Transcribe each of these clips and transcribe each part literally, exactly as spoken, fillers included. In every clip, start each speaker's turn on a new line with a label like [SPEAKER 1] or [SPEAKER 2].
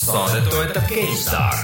[SPEAKER 1] Saadet toetab GameStar.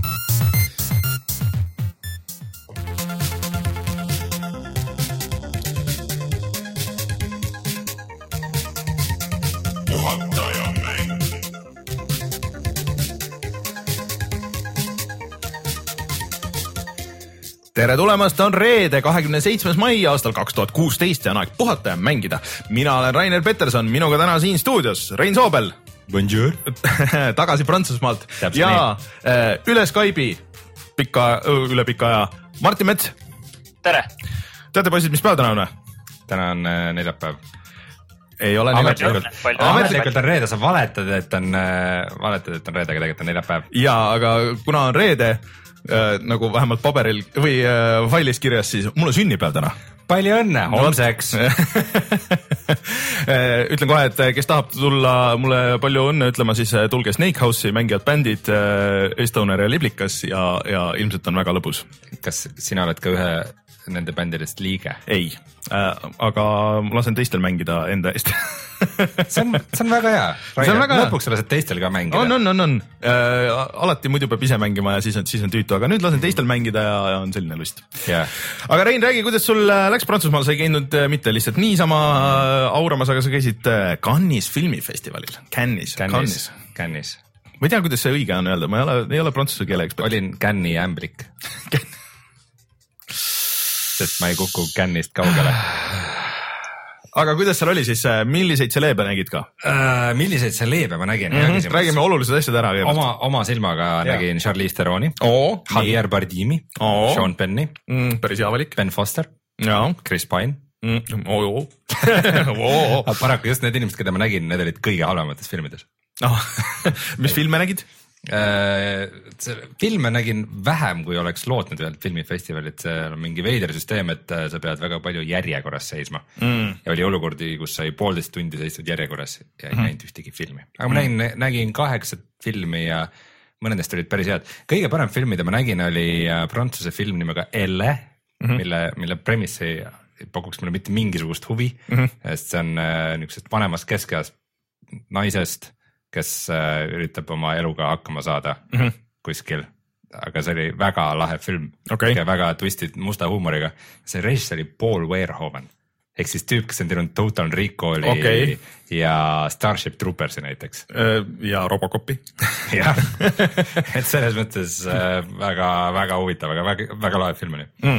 [SPEAKER 1] Tere tulemast, on reede, kahekümne seitsmes mai aastal kaks tuhat kuusteist ja on aeg puhata ja mängida. Mina olen Rainer Peterson, minuga täna siin stuudios Rein Soobel.
[SPEAKER 2] Bonjour.
[SPEAKER 1] Tagasi Prantsusmaalt.
[SPEAKER 2] Täpselt
[SPEAKER 1] ja
[SPEAKER 2] nii.
[SPEAKER 1] üle Skype'i pika, üle pika aja Martin Mets.
[SPEAKER 3] Tere.
[SPEAKER 1] Teate poisid, mis päev täna on?
[SPEAKER 2] Täna on neljapäev.
[SPEAKER 1] Ei ole neljapäev.
[SPEAKER 2] Ametlikult on reede, sa valetad, et on, valetad, et on reede, aga tegelikult on neljapäev.
[SPEAKER 1] Ja, aga kuna on reede, Äh, nagu vähemalt paberil või äh, failis kirjas, siis mul on sünnipäev täna.
[SPEAKER 2] Palju õnne, homseks.
[SPEAKER 1] Ütlen kohe, et kes tahab tulla mulle palju õnne ütlema, siis tulge Snake House'i, mängijad bändid äh, Estoner ja Liblikas ja, ja ilmselt on väga lõbus.
[SPEAKER 2] Kas sina oled ka ühe nende bändidest liige?
[SPEAKER 1] Ei, äh, aga lasen teistel mängida enda eest.
[SPEAKER 2] see, on, see on väga hea. Rainer, väga lõpuks lased teistel ka mängida.
[SPEAKER 1] On, on, on, on. Äh, alati muidu peab ise mängima ja siis on, siis on tüütu, aga nüüd lasen teistel mängida ja, ja on selline lust.
[SPEAKER 2] Yeah.
[SPEAKER 1] Aga Rein, räägi, kuidas sul läks Prantsusmaal, sa ei käinud mitte lihtsalt niisama auramas, aga sa käisid Cannes'is filmifestivalil. Cannes'is.
[SPEAKER 2] Cannes'is. Cannes'is.
[SPEAKER 1] Ma ei tea, kuidas see õige on öelda, ma ei ole, ei ole prantsuse keele ekspert.
[SPEAKER 2] Olin Cannes'i ämblik. Sest ma ei kuku Cannes'ist kaugele.
[SPEAKER 1] Aga kuidas seal oli siis, milliseid seleebe nägid ka?
[SPEAKER 2] Uh, milliseid seleebe ma nägin?
[SPEAKER 1] Mm -hmm. Räägime olulised asjad ära.
[SPEAKER 2] Oma, oma silmaga ja. Nägin Charlize Theron'i,
[SPEAKER 1] oh,
[SPEAKER 2] Javier Bardemi, oh. Sean Penni,
[SPEAKER 1] mm, päris hea valik.
[SPEAKER 2] Ben Foster,
[SPEAKER 1] ja.
[SPEAKER 2] Chris Pine.
[SPEAKER 1] Mm, oh, oh.
[SPEAKER 2] oh. Paraku just need inimesed, keda ma nägin, need olid kõige halvemates filmides.
[SPEAKER 1] Oh. Mis filme nägid?
[SPEAKER 2] Uh, filme nägin vähem, kui oleks lootnud ühelt filmifestivalit, see on mingi veider süsteem, et sa pead väga palju järjekorras seisma mm. ja oli olukordi, kus sai poolteist tundi seistud järjekorras ja ei mm. näinud ühtegi filmi, aga ma nägin, nägin kaheksat filmi ja mõnedest olid päris head. Kõige parem film, mida ma nägin, oli prantsuse film nimega Elle, mm -hmm. mille, mille premissi ei pakuks mulle mitte mingisugust huvi, mm -hmm. sest see on äh, niisugusest vanemast keskeast naisest, kes äh, üritab oma eluga hakkama saada mm -hmm. kuskil, aga see oli väga lahe film
[SPEAKER 1] okay.
[SPEAKER 2] ja väga twistid musta huumoriga. See režissöör oli Paul Verhoeven ehk siis tüüp, kes on teinud Total Recalli okay. ja Starship Troopersi näiteks.
[SPEAKER 1] Ja Robocopi.
[SPEAKER 2] jah, et selles mõttes äh, väga, väga huvitav, aga väga, väga lahe film oli
[SPEAKER 1] mm.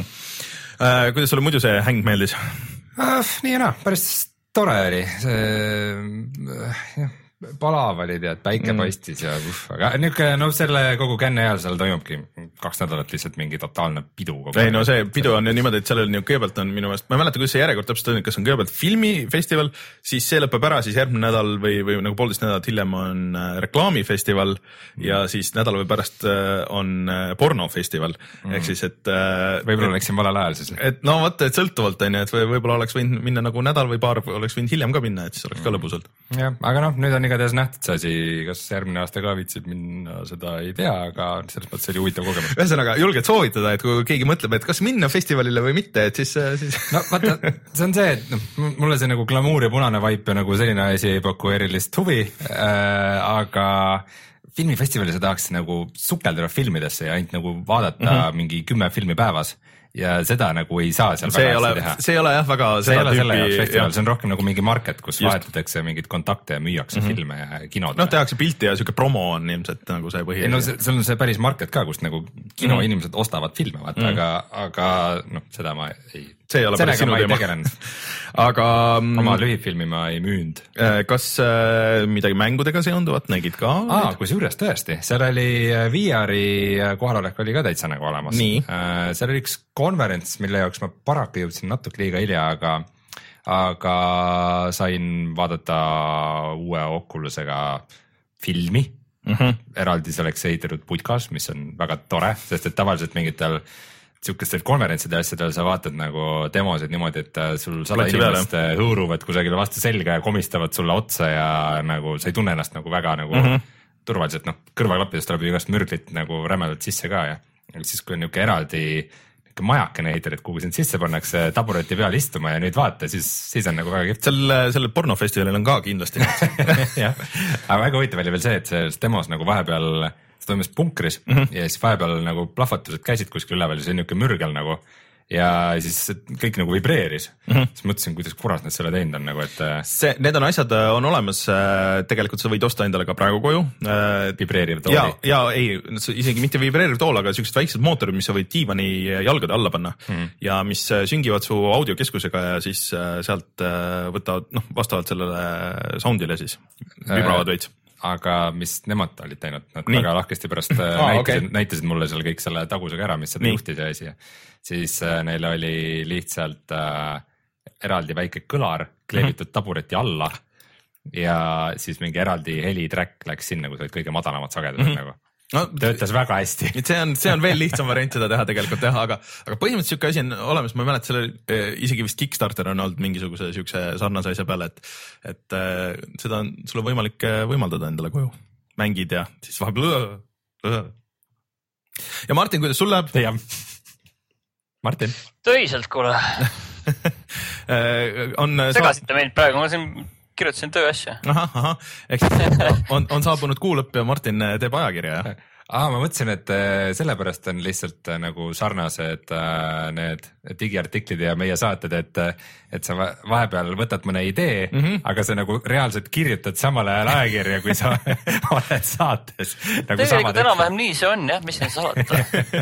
[SPEAKER 1] äh, Kuidas sulle muidu see häng meeldis?
[SPEAKER 2] Äh, nii ja naa, päris tore oli see äh, jah palav oli, tead, päike mm. paistis ja uff, aga niisugune, no selle kogu Cannes'i ajal seal toimubki kaks nädalat lihtsalt mingi totaalne pidu.
[SPEAKER 1] Ei no see pidu on ju niimoodi, et sellel kõigepealt on minu meelest, ma ei mäleta, kuidas see järjekord täpselt on, kas on kõigepealt filmifestival, siis see lõpeb ära, siis järgmine nädal või, või nagu poolteist nädalat hiljem on reklaamifestival mm. ja siis nädala või pärast on pornofestival mm. ehk siis, et
[SPEAKER 2] võib-olla oleks siin valel ajal siis.
[SPEAKER 1] Et no vaata, et sõltuvalt on ju, et võib-olla oleks võinud minna nagu nädal või paar, oleks võinud hiljem ka minna, et siis oleks ka lõbusalt.
[SPEAKER 2] jah, aga noh, nüüd on igatahes nähtud see asi, kas järgmine aasta ka viitsid minna, seda ei tea, aga selles mõttes oli huvitav kogemus.
[SPEAKER 1] Ühesõnaga, julged soovitada, et kui keegi mõtleb, et kas minna festivalile või mitte, et siis... siis...
[SPEAKER 2] no vaata, see on see, et no, mulle see nagu glamuur ja punane vaip ja nagu selline asi ei paku erilist huvi, äh, aga filmifestivali sa tahaks nagu sukeldada filmidesse ja ainult nagu vaadata mm -hmm. mingi kümme filmi päevas. Ja seda nagu ei saa seal
[SPEAKER 1] see väga hästi teha. See ei ole jah väga
[SPEAKER 2] see ei ole selle jaoks festival, see on rohkem nagu mingi market, kus just. Vahetatakse mingid kontakte ja müüakse mm -hmm. filme ja kinod.
[SPEAKER 1] Noh, tehakse pilti ja siuke promo on ilmselt nagu see põhi.
[SPEAKER 2] No see, see on see päris market ka, kust nagu kino mm -hmm. inimesed ostavad filme, vaata, mm -hmm. aga, aga noh, seda ma ei...
[SPEAKER 1] See ei ole päris sinu teema. Aga...
[SPEAKER 2] Oma lühifilmi ma ei müünud.
[SPEAKER 1] Kas äh, midagi mängudega seonduvat nägid ka?
[SPEAKER 2] Aa, kus juures tõesti. Seal oli V R-i kohalolek oli ka täitsa nagu olemas. Äh, seal oli üks konverents, mille jaoks ma paraku jõudsin natuke liiga hilja, aga, aga sain vaadata uue Oculusega filmi. Mm -hmm. Eraldi selleks ehitatud putkas, mis on väga tore, sest et tavaliselt mingitel siukestel konverentsidel asjadel sa vaatad nagu demosid niimoodi, et sul sada inimest hõuruvad kusagile vastu selga ja komistavad sulle otsa ja nagu sa ei tunne ennast nagu väga nagu mm -hmm. turvaliselt, noh kõrvaklappidest tuleb igast mürglit nagu rämedalt sisse ka ja siis kui on niuke eraldi majakene ehitad, et kuhu sind sisse pannakse tabureti peal istuma ja nüüd vaata, siis, siis on nagu väga kihvt.
[SPEAKER 1] Seal, sellel pornofestivalil on ka kindlasti.
[SPEAKER 2] jah, aga väga huvitav oli veel see, et see demos nagu vahepeal, see toimus punkris mm -hmm. ja siis vahepeal nagu plahvatused käisid kuskil üleval ja see on niuke mürgel nagu. Ja siis kõik nagu vibreeris mm. -hmm. siis mõtlesin, kuidas kuras nad selle teinud on nagu, et
[SPEAKER 1] see, need on asjad on olemas, tegelikult sa võid osta endale ka praegu koju.
[SPEAKER 2] Vibreeriv tool.
[SPEAKER 1] ja, ja ei, isegi mitte vibreeriv tool, aga siuksed väiksed mootorid, mis sa võid diivani jalgade alla panna mm. -hmm. ja mis süngivad su audiokeskusega ja siis sealt võtavad, noh, vastavalt sellele soundile siis vibravad veits.
[SPEAKER 2] Aga mis nemad olid teinud, nad Nii. väga lahkesti pärast ah, näitasid, okay. näitasid mulle seal kõik selle tagusega ära, mis seda juhtid ja asi. Siis äh, neil oli lihtsalt äh, eraldi väike kõlar kleebitud tabureti alla ja siis mingi eraldi helitrack läks sinna, kus olid kõige madalamad sagedused mm -hmm. nagu. No, töötas väga hästi.
[SPEAKER 1] see on, see on veel lihtsam variant seda teha tegelikult teha, aga, aga põhimõtteliselt siuke asi on olemas, ma ei mäleta, selle isegi vist Kickstarter on olnud mingisuguse siukse sarnase asja peale, et, et äh, seda on sul on võimalik võimaldada endale koju. Mängid ja siis vahepeal. Ja Martin, kuidas sul läheb?
[SPEAKER 2] Jah. Martin.
[SPEAKER 3] Töiselt, kuule.
[SPEAKER 1] on
[SPEAKER 3] segasite meid praegu, ma siin kirjutasin töö asja.
[SPEAKER 1] Aha, aha. Eks on, on saabunud kuu lõpp ja Martin teeb ajakirja, jah?
[SPEAKER 2] Aa, ma mõtlesin, et sellepärast on lihtsalt nagu sarnased need digiartiklid ja meie saated, et, et sa vahepeal võtad mõne idee, mm -hmm. aga sa nagu reaalselt kirjutad samal ajal ajakirja, kui sa oled saates. Nagu
[SPEAKER 3] tegelikult enam-vähem nii see on, jah, mis siin salata.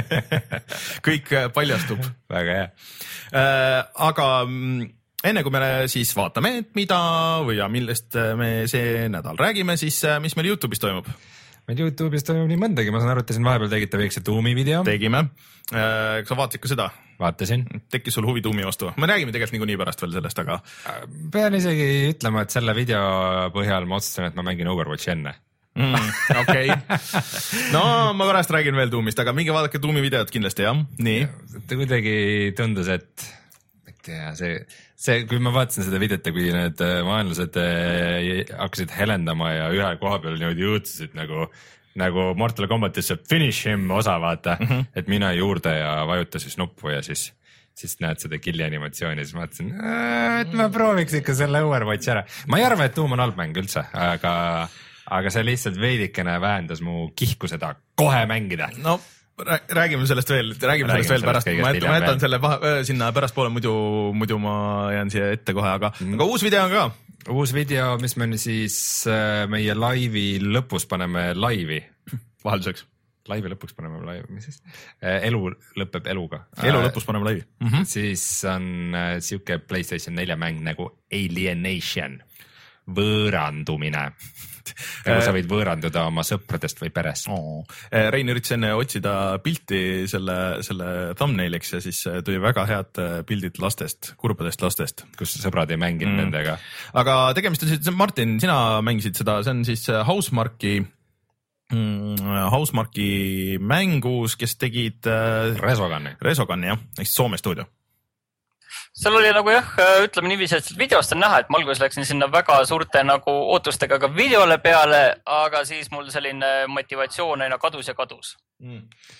[SPEAKER 1] Kõik paljastub.
[SPEAKER 2] Väga hea.
[SPEAKER 1] Äh, aga enne kui me siis vaatame, et mida või ja millest me see nädal räägime, siis mis meil YouTube'is toimub?
[SPEAKER 2] Meil YouTube'is toimub nii mõndagi, ma saan aru, et te siin vahepeal tegite väikse Doomi video.
[SPEAKER 1] Tegime. Kas sa vaatasid ka seda?
[SPEAKER 2] Vaatasin.
[SPEAKER 1] Tekkis sul huvi Doomi vastu? Me räägime tegelikult niikuinii pärast veel sellest, aga...
[SPEAKER 2] Pean isegi ütlema, et selle video põhjal ma otsustasin, et ma mängin Overwatchi enne.
[SPEAKER 1] Mm, okei. Okay. No ma pärast räägin veel Doomist, aga minge vaadake Doomi videot kindlasti, jah? Nii.
[SPEAKER 2] Ta kuidagi tundus, et... Ja see, see, kui ma vaatasin seda videot, kui need vaenlased hakkasid helendama ja ühe koha peal niimoodi jõudsid nagu, nagu Mortal Kombatisse finish him osa vaata, mm -hmm. et mine juurde ja vajuta siis nuppu ja siis, siis näed seda killi animatsiooni, siis ma mõtlesin, et ma prooviks ikka selle Overwatchi ära. Ma ei arva, et Doom on halb mäng üldse, aga, aga see lihtsalt veidikene vähendas mu kihku seda kohe mängida.
[SPEAKER 1] No. Räägime sellest veel, räägime sellest veel pärast, ma jätan, ma jätan selle paha, sinna pärast poole, muidu, muidu ma jään siia ette kohe, aga, mm. aga uus video on ka.
[SPEAKER 2] Uus video, mis me siis meie laivi lõpus paneme laivi.
[SPEAKER 1] Vahelduseks.
[SPEAKER 2] Laivi lõpuks paneme laivi, mis siis? Elu lõpeb eluga.
[SPEAKER 1] Elu lõpus paneme laivi.
[SPEAKER 2] Mm -hmm. Siis on siuke PlayStation nelja mäng nagu Alienation, võõrandumine. Nagu sa võid võõranduda oma sõpradest või perest.
[SPEAKER 1] Oh. Rein üritas enne otsida pilti selle, selle thumbnailiks ja siis tuli väga head pildid lastest, kurbadest lastest.
[SPEAKER 2] Kus sõbrad ei mänginud mm. nendega.
[SPEAKER 1] Aga tegemist on siis, Martin, sina mängisid seda, see on siis Housemarque'i mm, Housemarque'i mängus, kes tegid
[SPEAKER 2] Resogani.
[SPEAKER 1] Resogani, jah, ehk Soome stuudio.
[SPEAKER 3] Seal oli nagu jah, ütleme niiviisi, et videost on näha, et ma alguses läksin sinna väga suurte nagu ootustega ka videole peale, aga siis mul selline motivatsioon aina kadus ja kadus. Mm.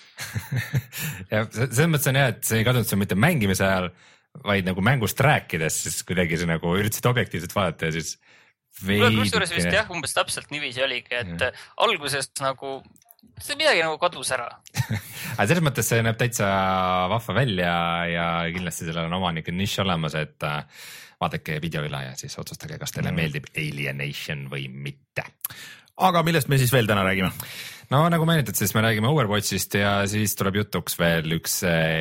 [SPEAKER 2] ja selles mõttes on jah, et see ei kadunud seal mitte mängimise ajal, vaid nagu mängust rääkides, siis kuidagi see nagu üritasid objektiivselt vaadata ja siis veidi.
[SPEAKER 3] Kusjuures vist jah, umbes täpselt niiviisi oligi, et ja. alguses nagu see midagi nagu kadus ära.
[SPEAKER 2] aga selles mõttes see näeb täitsa vahva välja ja kindlasti sellel on omanike nišš olemas, et vaadake video üle ja siis otsustage, kas teile mm. meeldib Alienation või mitte.
[SPEAKER 1] Aga millest me siis veel täna räägime?
[SPEAKER 2] No nagu mainitud, siis me räägime Overwatchist ja siis tuleb jutuks veel üks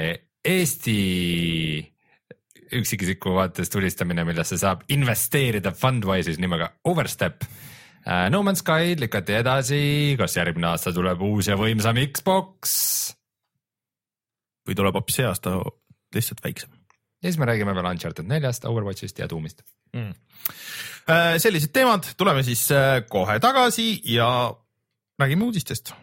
[SPEAKER 2] Eesti üksikisiku vaates tulistamine, millesse saab investeerida Fundwise'is nimega Overstep. No Man's Sky lükati edasi, kas järgmine aasta tuleb uus ja võimsam Xbox?
[SPEAKER 1] Või tuleb hoopis see aasta lihtsalt väiksem?
[SPEAKER 2] Ja siis me räägime veel Uncharted neljast, Overwatchist ja Doomist. Mm.
[SPEAKER 1] Sellised teemad, tuleme siis kohe tagasi ja räägime uudistest.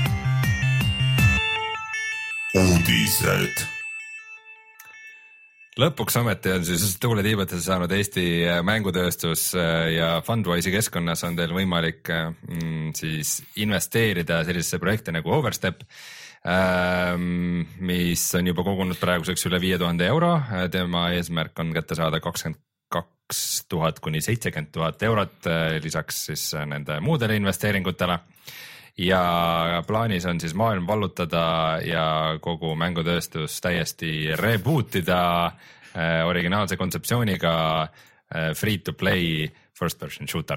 [SPEAKER 4] Uudised.
[SPEAKER 2] lõpuks ometi on siis tuuletiibadesse saanud Eesti mängutööstus ja Fundwise'i keskkonnas on teil võimalik mm, siis investeerida sellisesse projekte nagu Overstep, mis on juba kogunud praeguseks üle viie tuhande euro. Tema eesmärk on kätte saada kakskümmend kaks tuhat kuni seitsekümmend tuhat eurot lisaks siis nende muudele investeeringutele. Ja plaanis on siis maailm vallutada ja kogu mängutööstus täiesti rebootida äh, originaalse kontseptsiooniga äh, free to play first person shooter.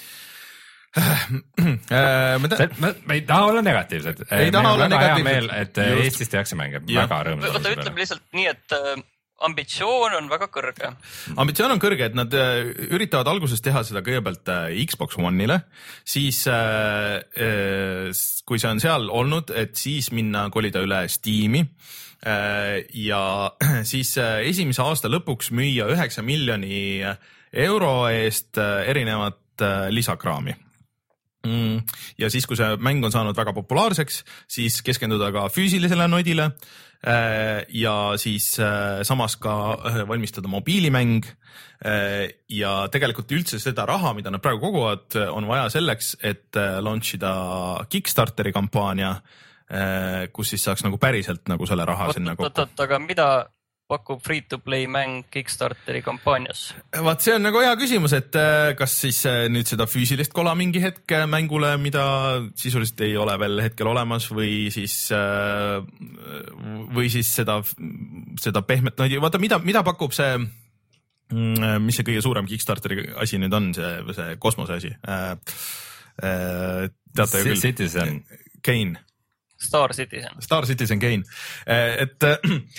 [SPEAKER 2] me, me ei taha olla negatiivsed.
[SPEAKER 1] Ei taha olla negatiivsed.
[SPEAKER 2] Et Just. Eestis tehakse mänge väga rõõmsad.
[SPEAKER 3] Võta ütleme lihtsalt nii, et ambitsioon on väga kõrge.
[SPEAKER 1] Ambitsioon on kõrge, et nad üritavad alguses teha seda kõigepealt Xbox One'ile, siis kui see on seal olnud, et siis minna kolida üle Steam'i ja siis esimese aasta lõpuks müüa üheksa miljoni euro eest erinevat lisakraami. Ja siis, kui see mäng on saanud väga populaarseks, siis keskenduda ka füüsilisele nodile ja siis samas ka valmistada mobiilimäng ja tegelikult üldse seda raha, mida nad praegu koguvad, on vaja selleks, et launchida Kickstarteri kampaania, kus siis saaks nagu päriselt nagu selle raha sinna kokku.
[SPEAKER 3] Oot, oot, aga mida pakub free-to-play mäng Kickstarteri kampaanias?
[SPEAKER 1] Vaat see on nagu hea küsimus, et kas siis nüüd seda füüsilist kola mingi hetk mängule, mida sisuliselt ei ole veel hetkel olemas või siis, või siis seda, seda pehmet, no vaata, mida, mida pakub see, mis see kõige suurem Kickstarteri asi nüüd on, see, see kosmose asi? Teate küll?
[SPEAKER 2] Citizen.
[SPEAKER 1] Kane.
[SPEAKER 3] Star Citizen.
[SPEAKER 1] Star Citizen Kane. Et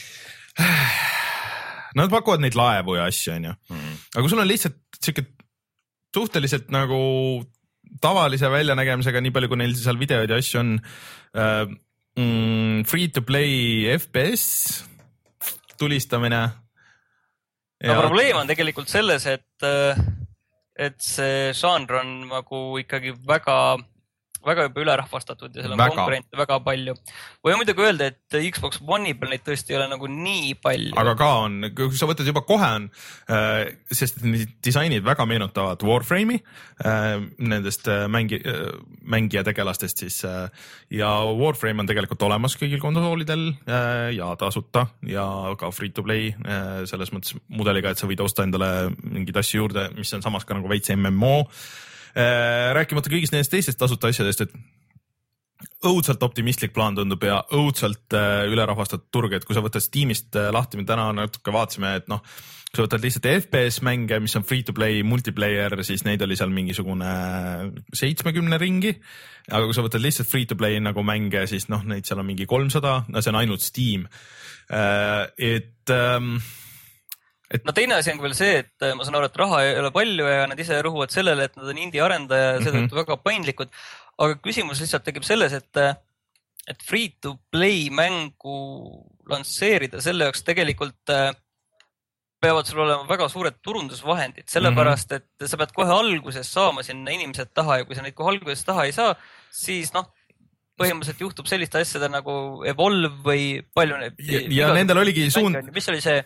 [SPEAKER 1] nad pakuvad neid laevu ja asju, on ju. Mm. Aga kui sul on lihtsalt siuke suhteliselt nagu tavalise väljanägemisega, nii palju kui neil seal videoid ja asju on, äh, mm, free to play F P S, tulistamine.
[SPEAKER 3] Ja no, probleem on tegelikult selles, et, et see žanr on nagu ikkagi väga väga juba ülerahvastatud ja seal on väga. konkurente väga palju. Või muidugi öelda, et Xbox One'i peal neid tõesti ei ole nagu nii palju.
[SPEAKER 1] Aga ka on, kui sa võtad juba kohe on, sest need disainid väga meenutavad Warframe'i nendest mängi, mängija tegelastest siis ja Warframe on tegelikult olemas kõigil konsoolidel ja tasuta ja ka free to play selles mõttes mudeliga, et sa võid osta endale mingid asju juurde, mis on samas ka nagu veits M M O. Rääkimata kõigist nendest teistest tasuta asjadest, et õudselt optimistlik plaan tundub ja õudselt ülerahvastatud turg, et kui sa võtad Steamist lahti, me täna natuke vaatasime, et noh, kui sa võtad lihtsalt F P S mänge, mis on free to play, multiplayer, siis neid oli seal mingisugune seitsmekümne ringi, aga kui sa võtad lihtsalt free to play nagu mänge, siis noh, neid seal on mingi kolmsada, no see on ainult Steam. Et
[SPEAKER 3] Et no teine asi on veel see, et ma saan aru, et raha ei ole palju ja nad ise rõhuvad sellele, et nad on indie arendaja ja seetõttu mm-hmm. väga paindlikud. Aga küsimus lihtsalt tekib selles, et, et free to play mängu lansseerida, selle jaoks tegelikult peavad sul olema väga suured turundusvahendid, sellepärast, et sa pead kohe alguses saama sinna inimesed taha ja kui sa neid kohe alguses taha ei saa, siis noh, põhimõtteliselt juhtub selliste asjada nagu Evolve või palju neid.
[SPEAKER 1] Ja, ja nendel oligi suund.
[SPEAKER 3] Mis oli see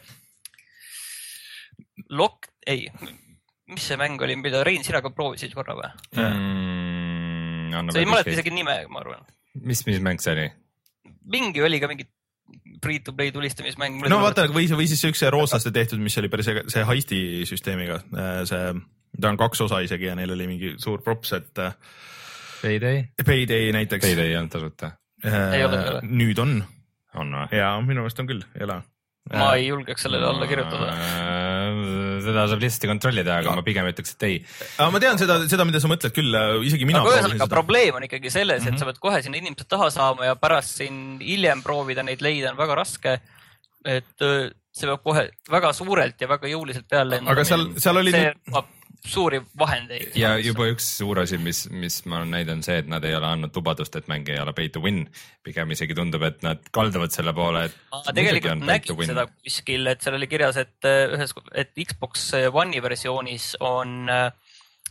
[SPEAKER 3] Lock, ei, mis see mäng oli, mida Rein, sina ka proovisid korra või? Mm, see ei mäleta isegi nime, ma arvan.
[SPEAKER 2] Mis, mis mäng see oli?
[SPEAKER 3] Mingi oli ka mingi free-to-play tulistamismäng.
[SPEAKER 1] No vaata, või, või siis üks rooslaste tehtud, mis oli päris see heisti süsteemiga. See, ta on kaks osa isegi ja neil oli mingi suur props, et
[SPEAKER 2] Payday?
[SPEAKER 1] Payday näiteks.
[SPEAKER 2] Payday on tasuta.
[SPEAKER 3] Ei ole, ei ole.
[SPEAKER 1] Nüüd on.
[SPEAKER 2] On või?
[SPEAKER 1] Ja minu meelest on küll, ei ole.
[SPEAKER 3] Ma ei julgeks sellele alla kirjutada.
[SPEAKER 2] Seda saab lihtsasti kontrollida, aga ma pigem ütleks, et ei.
[SPEAKER 1] Aga ma tean seda, seda, mida sa mõtled küll, isegi mina.
[SPEAKER 3] Aga ühesõnaga probleem on ikkagi selles, et mm-hmm. sa pead kohe sinna inimesed taha saama ja pärast siin hiljem proovida neid leida on väga raske. Et see peab kohe väga suurelt ja väga jõuliselt peale lendama.
[SPEAKER 1] Aga seal, seal oli...
[SPEAKER 3] See peab suuri vahendeid.
[SPEAKER 2] Ja juba üks suur asi, mis, mis ma olen näinud, on see, et nad ei ole andnud lubadust, et mäng ei ole pay to win. Pigem isegi tundub, et nad kalduvad selle poole, et
[SPEAKER 3] Aa, tegelikult nägid seda kuskil, et seal oli kirjas, et, ühes, et Xbox One'i versioonis on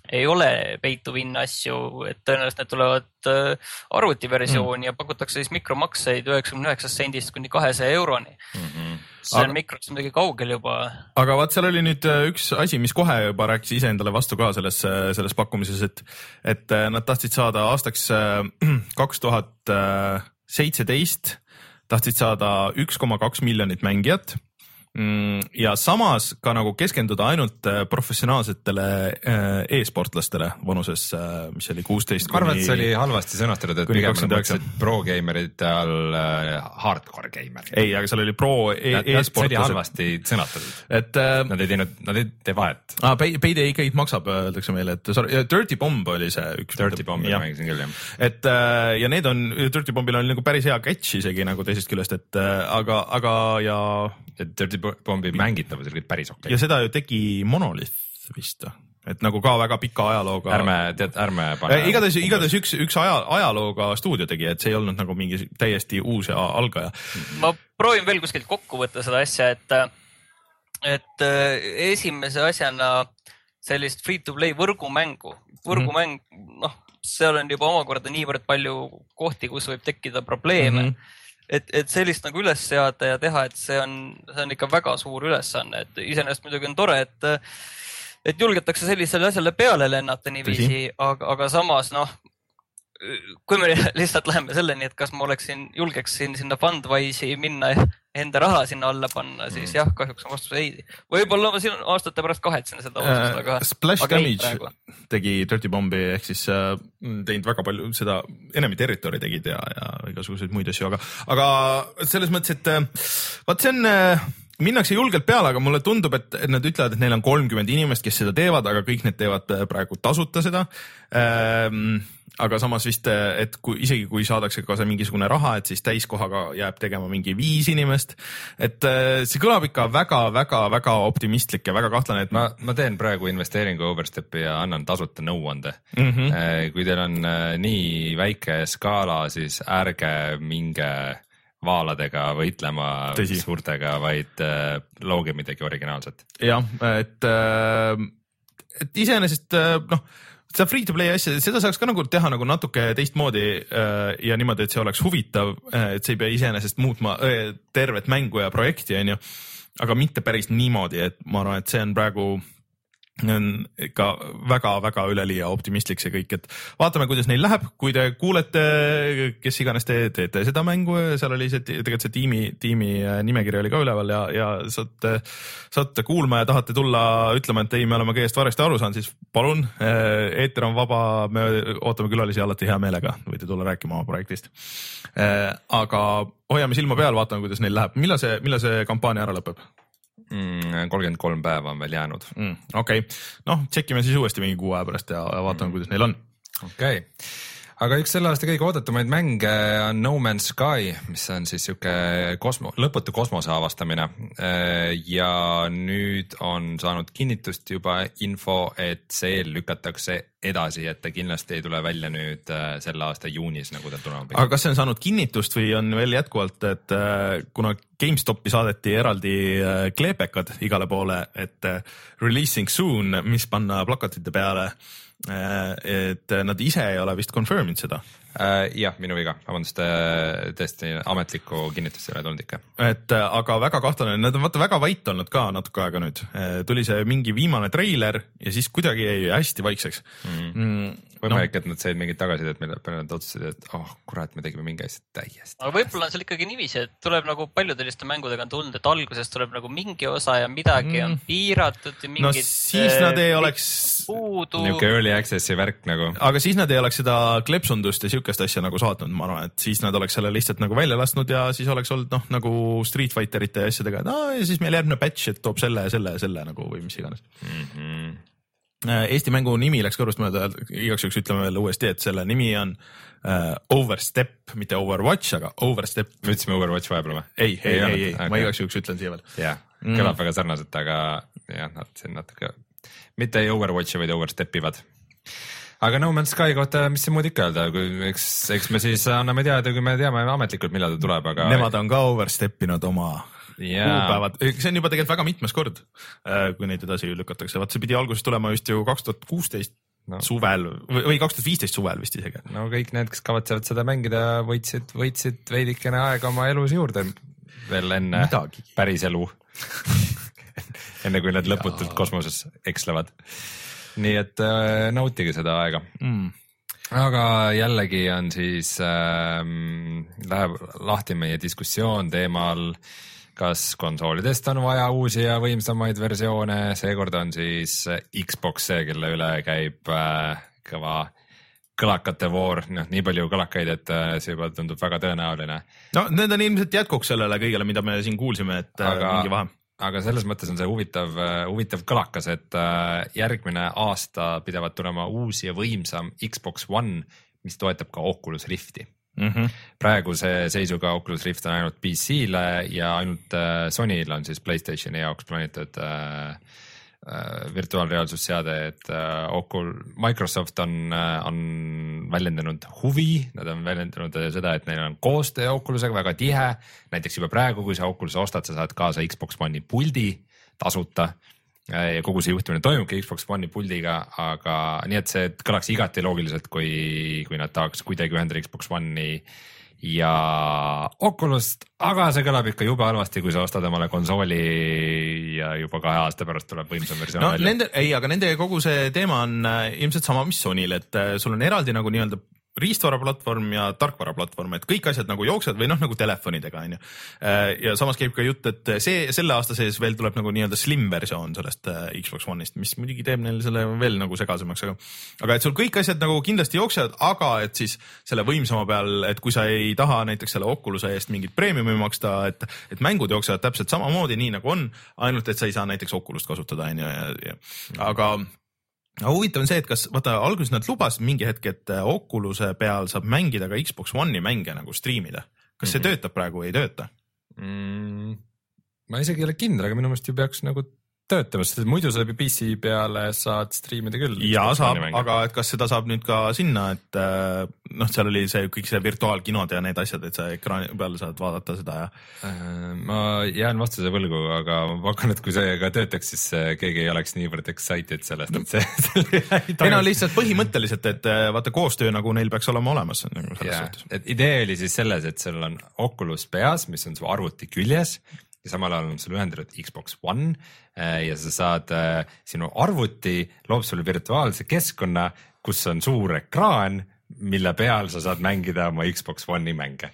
[SPEAKER 3] ei ole pay to win asju, et tõenäoliselt need tulevad arvutiversiooni mm. ja pakutakse siis mikromakseid üheksakümne üheksast sendist kuni kahesaja euroni. Mm-hmm. see on aga, mikrost midagi kaugel juba.
[SPEAKER 1] Aga vaat seal oli nüüd üks asi, mis kohe juba rääkis ise endale vastu ka selles, selles pakkumises, et, et nad tahtsid saada aastaks kaks tuhat seitseteist tahtsid saada üks koma kaks miljonit mängijat ja samas ka nagu keskenduda ainult professionaalsetele e-sportlastele vanuses, mis oli kuusteist
[SPEAKER 2] ma arvan, et see oli halvasti sõnastatud, et pigem mõtlesid pro-gamerid all hardcore gamer.
[SPEAKER 1] ei, aga seal oli pro e-sportlased.
[SPEAKER 2] see oli halvasti sõnastatud.
[SPEAKER 1] Et,
[SPEAKER 2] nad ei teinud, nad ei tee vahet.
[SPEAKER 1] Ah, Payday ikkagi maksab, öeldakse meile, et sorry, Dirty Bomb oli see üks.
[SPEAKER 2] Dirty Bombi mängisin küll, jah.
[SPEAKER 1] Et ja need on, Dirty Bombil on nagu päris hea catch isegi nagu teisest küljest, et aga, aga ja
[SPEAKER 2] et Dirty Bombi mängitavus oli päris okei.
[SPEAKER 1] Ja seda ju tegi Monolith vist, et nagu ka väga pika ajalooga.
[SPEAKER 2] Ärme, tead, ärme pane.
[SPEAKER 1] Igatahes, igatahes üks, üks aja, ajalooga stuudio tegi, et see ei olnud nagu mingi täiesti uus ja algaja.
[SPEAKER 3] Ma proovin veel kuskilt kokku võtta seda asja, et, et esimese asjana sellist free-to-play võrgumängu, võrgumäng, mm-hmm. noh, seal on juba omakorda niivõrd palju kohti, kus võib tekkida probleeme. Mm-hmm. Et, et sellist nagu üles seada ja teha, et see on, see on ikka väga suur ülesanne, et iseenesest muidugi on tore, et, et julgetakse sellisele asjale peale lennata niiviisi, aga, aga samas noh, kui me lihtsalt läheme selleni, et kas ma oleksin, julgeksin sinna Fundwise'i minna ja enda raha sinna alla panna, siis jah, kahjuks on vastus ei. Võib-olla ma siin aastate pärast kahetsen seda otsust, aga...
[SPEAKER 1] Uh, Splash aga Damage tegi Dirty Bombi, ehk siis uh, teinud väga palju seda, enemi territory tegid ja, ja igasuguseid muid asju, aga, aga selles mõttes, et uh, vaat see on... Uh, minnakse julgelt peale, aga mulle tundub, et nad ütlevad, et neil on kolmkümmend inimest, kes seda teevad, aga kõik need teevad praegu tasuta seda. Ähm, aga samas vist, et kui, isegi kui saadakse ka see mingisugune raha, et siis täiskohaga jääb tegema mingi viis inimest. Et see kõlab ikka väga, väga, väga optimistlik ja väga kahtlane. Et
[SPEAKER 2] ma, ma teen praegu investeeringu Overstepi ja annan tasuta nõuande. Mm-hmm. Kui teil on nii väike skaala, siis ärge minge vaaladega võitlema Tõsi. Suurtega, vaid äh, looge midagi originaalset.
[SPEAKER 1] jah, et, äh, et iseenesest äh, noh, seda free-to-play asja, seda saaks ka nagu teha nagu natuke teistmoodi äh, ja niimoodi, et see oleks huvitav, et see ei pea iseenesest muutma äh, tervet mängu ja projekti, on ju, aga mitte päris niimoodi, et ma arvan, et see on praegu on ikka väga-väga üleliia optimistlik see kõik, et vaatame, kuidas neil läheb, kui te kuulete, kes iganes te teete seda mängu, seal oli see, tegelikult see tiimi, tiimi nimekiri oli ka üleval ja, ja saate, saate kuulma ja tahate tulla ütlema, et ei, me oleme kõigest varesti aru saanud, siis palun, eeter on vaba, me ootame külalisi alati hea meelega, võite tulla rääkima oma projektist. Aga hoiame silma peal, vaatame, kuidas neil läheb. Millal see, millal see kampaania ära lõpeb?
[SPEAKER 2] kolmkümmend kolm päeva on veel jäänud.
[SPEAKER 1] Mm, okei, okay. Noh, tšekkime siis uuesti mingi kuu aja pärast ja vaatame, mm. kuidas neil on.
[SPEAKER 2] Okei, okay. Aga üks selle aasta kõige oodatumaid mänge on No Man's Sky, mis on siis siuke kosmo, lõputu kosmose avastamine. Ja nüüd on saanud kinnitust juba info, et see lükatakse edasi, et ta kindlasti ei tule välja nüüd selle aasta juunis, nagu ta tulema peab.
[SPEAKER 1] Aga kas see on saanud kinnitust või on veel jätkuvalt, et kuna GameStopi saadeti eraldi kleepekad igale poole, et releasing soon, mis panna plakatite peale, et nad ise ei ole vist confirm'inud seda.
[SPEAKER 2] Uh, jah, minu viga, vabandust, tõesti ametlikku kinnitust ei ole tulnud ikka.
[SPEAKER 1] Et aga väga kahtlane, nad on vaata väga vait olnud ka natuke aega nüüd. Tuli see mingi viimane treiler ja siis kuidagi jäi hästi vaikseks. Mm.
[SPEAKER 2] Mm, võimalik, no. Et nad said mingid tagasidet, mille peale nad otsusid, et oh kurat, me tegime mingi asja täiesti.
[SPEAKER 3] Aga võib-olla on seal ikkagi niiviisi, et tuleb nagu paljudelliste mängudega on tulnud, et alguses tuleb nagu mingi osa ja midagi mm. on piiratud ja mingid
[SPEAKER 1] no siis nad ei oleks
[SPEAKER 3] puudu.
[SPEAKER 2] Niuke early access'i värk nagu.
[SPEAKER 1] Aga siis nad ei oleks seda klepsundust ja siukest asja nagu saatnud, ma arvan, et siis nad oleks selle lihtsalt nagu välja lasknud ja siis oleks olnud noh, nagu Street Fighterite ja asjadega, et aa, ja siis meil järgmine patch, et toob selle ja selle ja selle nagu või mis iganes. Mm-hmm. Eesti mängu nimi läks kõrvust mööda, igaks juhuks ütleme veel uuesti, et selle nimi on uh, Overstep, mitte Overwatch, aga Overstep.
[SPEAKER 2] Me ütlesime Overwatch vahepeal või?
[SPEAKER 1] Ei, ei, ei, ei, okay. Ma igaks juhuks ütlen siia veel.
[SPEAKER 2] Jah, kõlab mm. väga sarnaselt, aga jah, nad siin natuke, mitte ei Overwatchi, vaid Overstepivad. Aga No Man's Sky kohta, mis see muud ikka öelda, kui eks, eks me siis anname teada, kui me teame ametlikult, millal ta tuleb, aga...
[SPEAKER 1] Nemad on ka Oversteppinud oma... Yeah. Kuupäevad, see on juba tegelikult väga mitmes kord, kui neid edasi lükatakse. Vaat see pidi alguses tulema just ju kaks tuhat kuusteist no. suvel või kaks tuhat viisteist suvel vist isegi.
[SPEAKER 2] no kõik need, kes kavatsevad seda mängida, võitsid, võitsid veidikene aega oma elus juurde veel enne Midagi. päris elu enne kui nad lõputult ja. kosmoses ekslevad. nii et äh, nautige seda aega mm. aga jällegi on siis äh, läheb lahti meie diskussioon teemal, kas konsoolidest on vaja uusi ja võimsamaid versioone, seekord on siis Xbox see, kelle üle käib äh, kõva kõlakate voor, noh nii palju kõlakaid, et see juba tundub väga tõenäoline.
[SPEAKER 1] No need on ilmselt jätkuks sellele kõigele, mida me siin kuulsime, et aga, mingi vahe.
[SPEAKER 2] Aga selles mõttes on see huvitav, huvitav kõlakas, et järgmine aasta pidevad tulema uus ja võimsam Xbox One, mis toetab ka Oculus Rifti. Mm-hmm. praeguse seisuga Oculus Rift on ainult P C-le ja ainult Sony'l on siis PlayStationi jaoks plaanitud äh, äh, virtuaalreaalsusseade, et äh, Ocul, Microsoft on, on väljendanud huvi, nad on väljendanud seda, et neil on koostöö Oculusega väga tihe, näiteks juba praegu, kui sa Oculus ostad, sa saad kaasa Xbox One'i puldi tasuta ja kogu see juhtimine toimubki Xbox One'i puldiga, aga nii, et see kõlaks igati loogiliselt, kui, kui nad tahaks kuidagi ühendada Xbox One'i ja Oculust, aga see kõlab ikka jube halvasti, kui sa ostad omale konsooli ja juba kahe aasta pärast tuleb võimsam versioon
[SPEAKER 1] no,
[SPEAKER 2] välja.
[SPEAKER 1] Nende, ei, aga nende kogu see teema on ilmselt sama, mis Sony'l, et sul on eraldi nagu nii-öelda riistvaraplatvorm ja tarkvaraplatvorm, et kõik asjad nagu jooksevad või noh, nagu telefonidega on ju. Ja samas käib ka jutt, et see selle aasta sees veel tuleb nagu nii-öelda slim versioon sellest Xbox One'ist, mis muidugi teeb neil selle veel nagu segasemaks, aga, aga et sul kõik asjad nagu kindlasti jooksevad, aga et siis selle võimsama peal, et kui sa ei taha näiteks selle Oculus'e eest mingit premiumi maksta, et, et mängud jooksevad täpselt samamoodi, nii nagu on, ainult et sa ei saa näiteks Oculust kasutada, on ju, ja, ja, aga aga huvitav on see, et kas, vaata, alguses nad lubasid mingi hetk, et Oculus'e peal saab mängida ka Xbox One'i mänge nagu striimida. Kas see mm-hmm. töötab praegu või ei tööta?
[SPEAKER 2] Mm, ma isegi ei ole kindel, aga minu meelest ju peaks nagu töötama, sest muidu saab ju P C peale saad striimida küll.
[SPEAKER 1] Ja saab, aga et kas seda saab nüüd ka sinna, et noh, seal oli see kõik see virtuaalkinod ja need asjad, et sa ekraani peal saad vaadata seda ja.
[SPEAKER 2] Ma jään vastuse võlgu, aga ma pakun, et kui see ka töötaks, siis keegi ei oleks niivõrd excited sellest, et see
[SPEAKER 1] ei no lihtsalt põhimõtteliselt, et vaata koostöö nagu neil peaks olema olemas.
[SPEAKER 2] Ja, et idee oli siis selles, et seal on Oculus peas, mis on su arvuti küljes ja samal ajal on sul ühendatud Xbox One ja sa saad, sinu arvuti loob sulle virtuaalse keskkonna, kus on suur ekraan, mille peal sa saad mängida oma Xbox One'i mänge.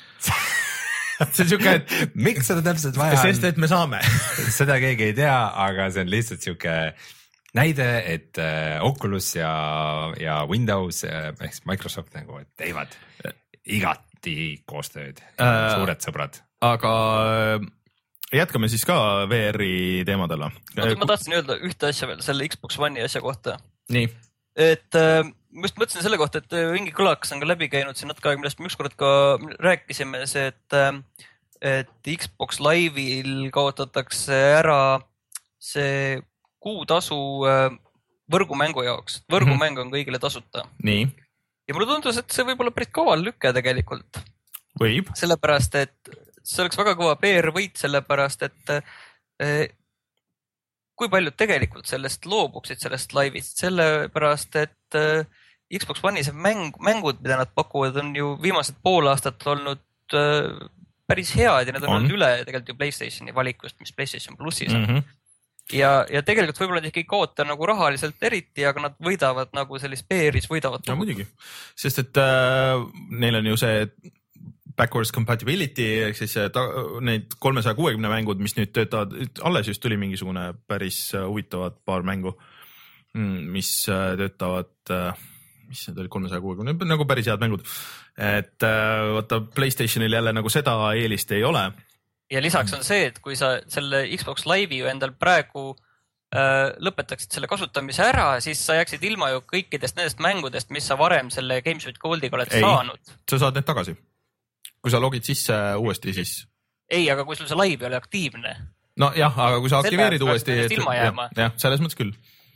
[SPEAKER 1] see on siuke, et
[SPEAKER 2] miks seda täpselt vaja on?
[SPEAKER 1] Sest, et me saame.
[SPEAKER 2] seda keegi ei tea, aga see on lihtsalt siuke näide, et Oculus ja, ja Windows ehk siis Microsoft nagu teevad igati koostööd, äh, suured sõbrad.
[SPEAKER 1] Aga jätkame siis ka V R-i teemadele.
[SPEAKER 3] Ma tahtsin öelda ühte asja veel selle Xbox One'i asja kohta.
[SPEAKER 1] Nii.
[SPEAKER 3] Et äh, ma just mõtlesin selle kohta, et mingi kõlakas on ka läbi käinud siin natuke aeg, millest me ükskord ka rääkisime, see, et, et Xbox Live'il kaotatakse ära see kuutasu võrgumängu jaoks. Võrgumäng on kõigile tasuta.
[SPEAKER 1] Nii.
[SPEAKER 3] Ja mulle tundus, et see võib olla päris kaval lükke tegelikult.
[SPEAKER 1] Võib.
[SPEAKER 3] Sellepärast, et see oleks väga kõva P R võit, sellepärast, et eh, kui paljud tegelikult sellest loobuksid sellest live'ist, sellepärast, et eh, Xbox One'i see mäng, mängud, mida nad pakuvad, on ju viimased pool aastat olnud eh, päris head ja need on, on. olnud üle tegelikult ju PlayStationi valikust, mis PlayStation plussis on. Mm-hmm. Ja, ja tegelikult võib-olla nad ikka ei kaota nagu rahaliselt eriti, aga nad võidavad nagu sellist P R-is võidavad.
[SPEAKER 1] No muidugi, sest et äh, neil on ju see backwards compatibility, ehk siis ta, neid kolmesaja kuuekümne mängud, mis nüüd töötavad, alles just tuli mingisugune päris huvitavad paar mängu, mis töötavad, mis need oli kolmesaja kuuekümne, nagu päris head mängud. Et vaata PlayStationil jälle nagu seda eelist ei ole.
[SPEAKER 3] Ja lisaks on see, et kui sa selle Xbox Live'i ju endal praegu äh, lõpetaksid selle kasutamise ära, siis sa jääksid ilma ju kõikidest nendest mängudest, mis sa varem selle Games with Goldiga oled ei, saanud.
[SPEAKER 1] Sa saad need tagasi. Kui sa logid sisse uuesti, siis...
[SPEAKER 3] Ei, aga kui sul see live ei ole aktiivne.
[SPEAKER 1] No jah, aga kui sa aktiveerid uuesti...
[SPEAKER 3] ilma jääma.
[SPEAKER 1] Jah, selles mõttes küll.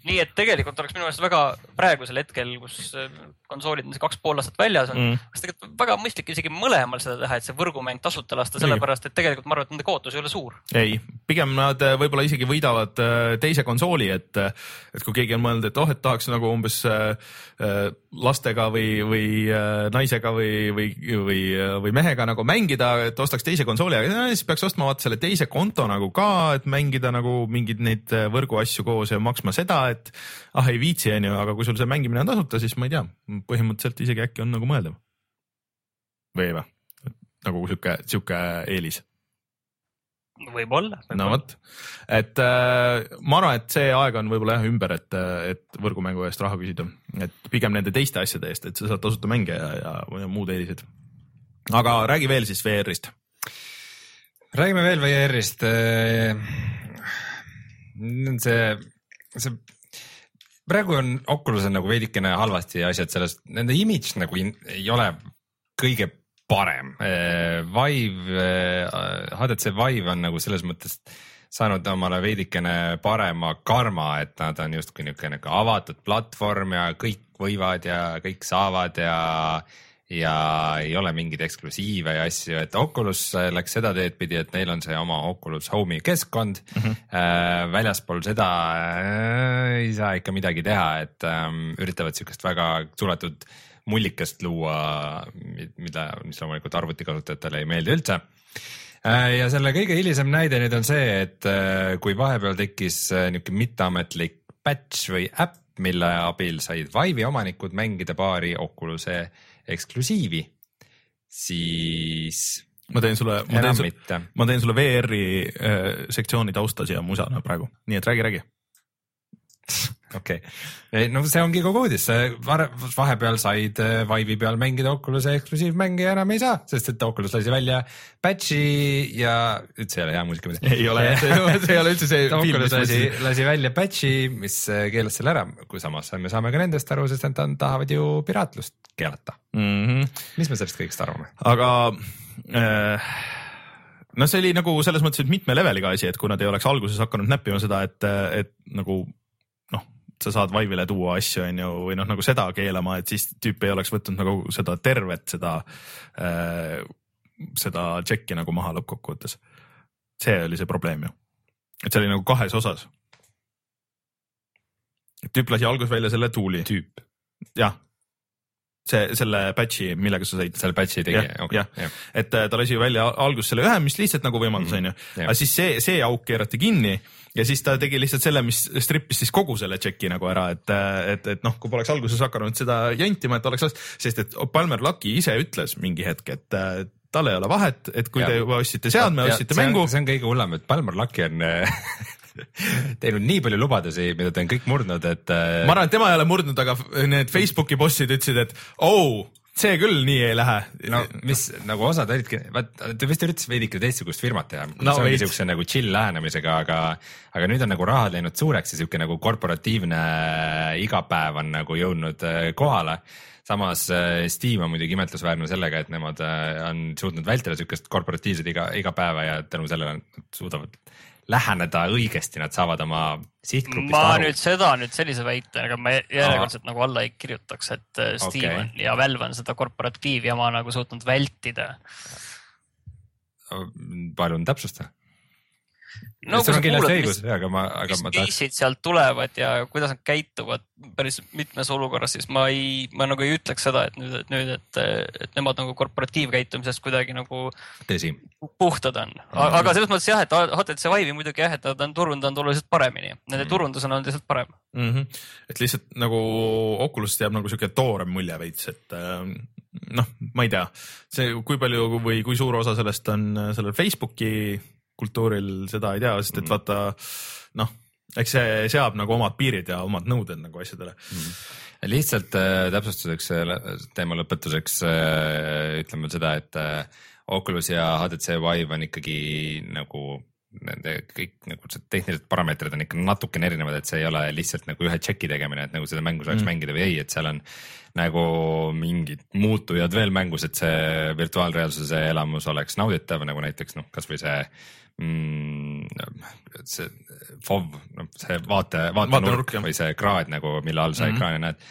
[SPEAKER 3] nii et tegelikult oleks minu meelest väga praegusel hetkel, kus konsoolid on see kaks pool aastat väljas on, mm. kas tegelikult väga mõistlik isegi mõlemal seda teha, et see võrgumäng tasuta lasta, sellepärast, et tegelikult ma arvan, et nende kootus ei ole suur.
[SPEAKER 1] Ei, pigem nad võib-olla isegi võidavad teise konsooli, et, et kui keegi on mõelnud, et oh, et tahaks nagu umbes lastega või, või naisega või, või, või, või mehega nagu mängida, et ostaks teise konsooli, aga siis peaks ostma vaata selle teise konto nagu ka, et mängida nagu mingid neid võrguasju koos ja maksma seda, et ah, ei viitsi, on ju, aga kui sul see mängimine on tasuta, siis ma ei tea, põhimõtteliselt isegi äkki on nagu mõeldav. Või või? Nagu siuke, siuke eelis.
[SPEAKER 3] Võib-olla.
[SPEAKER 1] No võt. Et äh, ma arvan, et see aeg on võib-olla jah ümber, et, et võrgumängu eest raha küsida. Et pigem nende teiste asjade eest, et sa saad tasuta mänge ja, ja, ja muud eelised. Aga räägi veel siis V R-ist.
[SPEAKER 2] Räägime veel V R-ist. See, see praegu on Oculus on nagu veidikene halvasti asjad sellest, nende image nagu ei ole kõige parem. Vive, H T C Vive on nagu selles mõttes saanud omale veidikene parema karma, et nad on justkui niisugune nagu avatud platvorm ja kõik võivad ja kõik saavad ja ja ei ole mingeid eksklusiive ja asju, et Oculus läks seda teed pidi, et neil on see oma Oculus Home'i keskkond mm. -hmm. Äh, väljaspool seda äh, ei saa ikka midagi teha, et ähm, üritavad siukest väga suletud mullikest luua, mida, mis loomulikult arvutikasutajatele ei meeldi üldse. Äh, ja selle kõige hilisem näide nüüd on see, et äh, kui vahepeal tekkis äh, niisugune mitteametlik patch või äpp, mille abil said Vive'i omanikud mängida paari Oculus'e eksklusiivi, siis
[SPEAKER 1] ma teen sulle, ma teen sulle, ma teen sulle V R-i äh, sektsiooni tausta siia musana praegu, nii et räägi, räägi.
[SPEAKER 2] Okei, okay. No see ongi kogu uudis, vahepeal said Vive'i peal mängida Oculus'e eksklusiivmänge ja enam ei saa, sest et Oculus lasi välja patch'i ja üldse ei ole hea muusika.
[SPEAKER 1] Ei ole, see ei ole üldse see film.
[SPEAKER 2] Oculus lasi, lasi välja patch'i, mis keelas selle ära, kui samas me saame ka nendest aru, sest nad tahavad ju piraatlust keelata. Mm-hmm. Mis me sellest kõigest arvame?
[SPEAKER 1] Aga äh, no see oli nagu selles mõttes, et mitme leveliga asi, et kui nad ei oleks alguses hakanud näppima seda, et, et nagu sa saad Vive'ile tuua asju, on ju, või noh, nagu seda keelama, et siis tüüp ei oleks võtnud nagu seda tervet, seda, äh, seda tšekki nagu maha lõppkokkuvõttes. See oli see probleem ju. Et see oli nagu kahes osas. Tüüp lasi alguses välja selle tuuli.
[SPEAKER 2] Tüüp.
[SPEAKER 1] Jah. See, selle patch'i, millega sa said.
[SPEAKER 2] Selle patch'i tegi,
[SPEAKER 1] okay. Ja. Et ta lasi välja alguses selle ühe, mis lihtsalt nagu võimaldus, on ju. Aga siis see, see auk keerati kinni ja siis ta tegi lihtsalt selle, mis strippis siis kogu selle tšeki nagu ära, et, et, et noh, kui poleks alguses hakanud seda jantima, et oleks, sest et Palmer Lucky ise ütles mingi hetk, et tal ei ole vahet, et kui ja. Te juba ostsite seadme, ostsite
[SPEAKER 2] see
[SPEAKER 1] mängu.
[SPEAKER 2] On, see on kõige hullem, et Palmer Lucky on teinud nii palju lubadusi, mida ta on kõik murdnud, et
[SPEAKER 1] ma arvan, et tema ei ole murdnud, aga need Facebooki bossid ütlesid, et oh, see küll nii ei lähe.
[SPEAKER 2] No mis nagu osad olidki, ta vist üritas veidike teistsugust firmat teha, no, see ongi siukse nagu chill lähenemisega, aga aga nüüd on nagu rahad läinud suureks ja siuke nagu korporatiivne igapäev on nagu jõudnud kohale. Samas Steam on muidugi imetlusväärne sellega, et nemad on suutnud vältida siukest korporatiivset iga, iga päeva ja tänu sellele suudavad läheneda õigesti, nad saavad oma sihtgrupist
[SPEAKER 3] ma
[SPEAKER 2] aru.
[SPEAKER 3] Ma nüüd seda nüüd sellise väite, aga ma järjekordselt nagu alla ei kirjutaks, et Steam okay. ja Valve on seda korporatiivi ja ma nagu suutnud vältida.
[SPEAKER 2] Palun täpsusta.
[SPEAKER 3] No,
[SPEAKER 2] see on kindlasti õigus, aga ma, aga
[SPEAKER 3] mis
[SPEAKER 2] ma tahaks...
[SPEAKER 3] case'id sealt tulevad ja kuidas nad käituvad päris mitmes olukorras, siis ma ei, ma nagu ei ütleks seda, et nüüd, et nüüd, et, et nemad nagu korporatiivkäitumisest kuidagi nagu
[SPEAKER 2] Tõsi.
[SPEAKER 3] Puhtad on. Aga selles mõttes jah, et H T C Vive'i muidugi jah, et nad on turundanud oluliselt paremini. Nende mm. turundus on olnud lihtsalt parem.
[SPEAKER 1] Mm -hmm. Et lihtsalt nagu Oculusest jääb nagu siuke toorem mulje veits, et noh, ma ei tea, see kui palju või kui suur osa sellest on sellel Facebooki kultuuril, seda ei tea, sest et vaata, noh, eks see seab nagu omad piirid ja omad nõuded nagu asjadele.
[SPEAKER 2] Mm. Lihtsalt äh, täpsustuseks teema lõpetuseks äh, ütleme seda, et äh, Oculus ja H T C Vive on ikkagi nagu nende kõik nagu tehnilised parameetrid on ikka natukene erinevad, et see ei ole lihtsalt nagu ühe tšeki tegemine, et nagu seda mängu saaks mm. mängida või ei, et seal on nagu mingid muutujad veel mängus, et see virtuaalreaalsuse elamus oleks nauditav, nagu näiteks noh, kasvõi see mm, see F O V, no see vaate, vaatenurk või see kraad nagu, mille all sa mm-hmm. ekraani näed,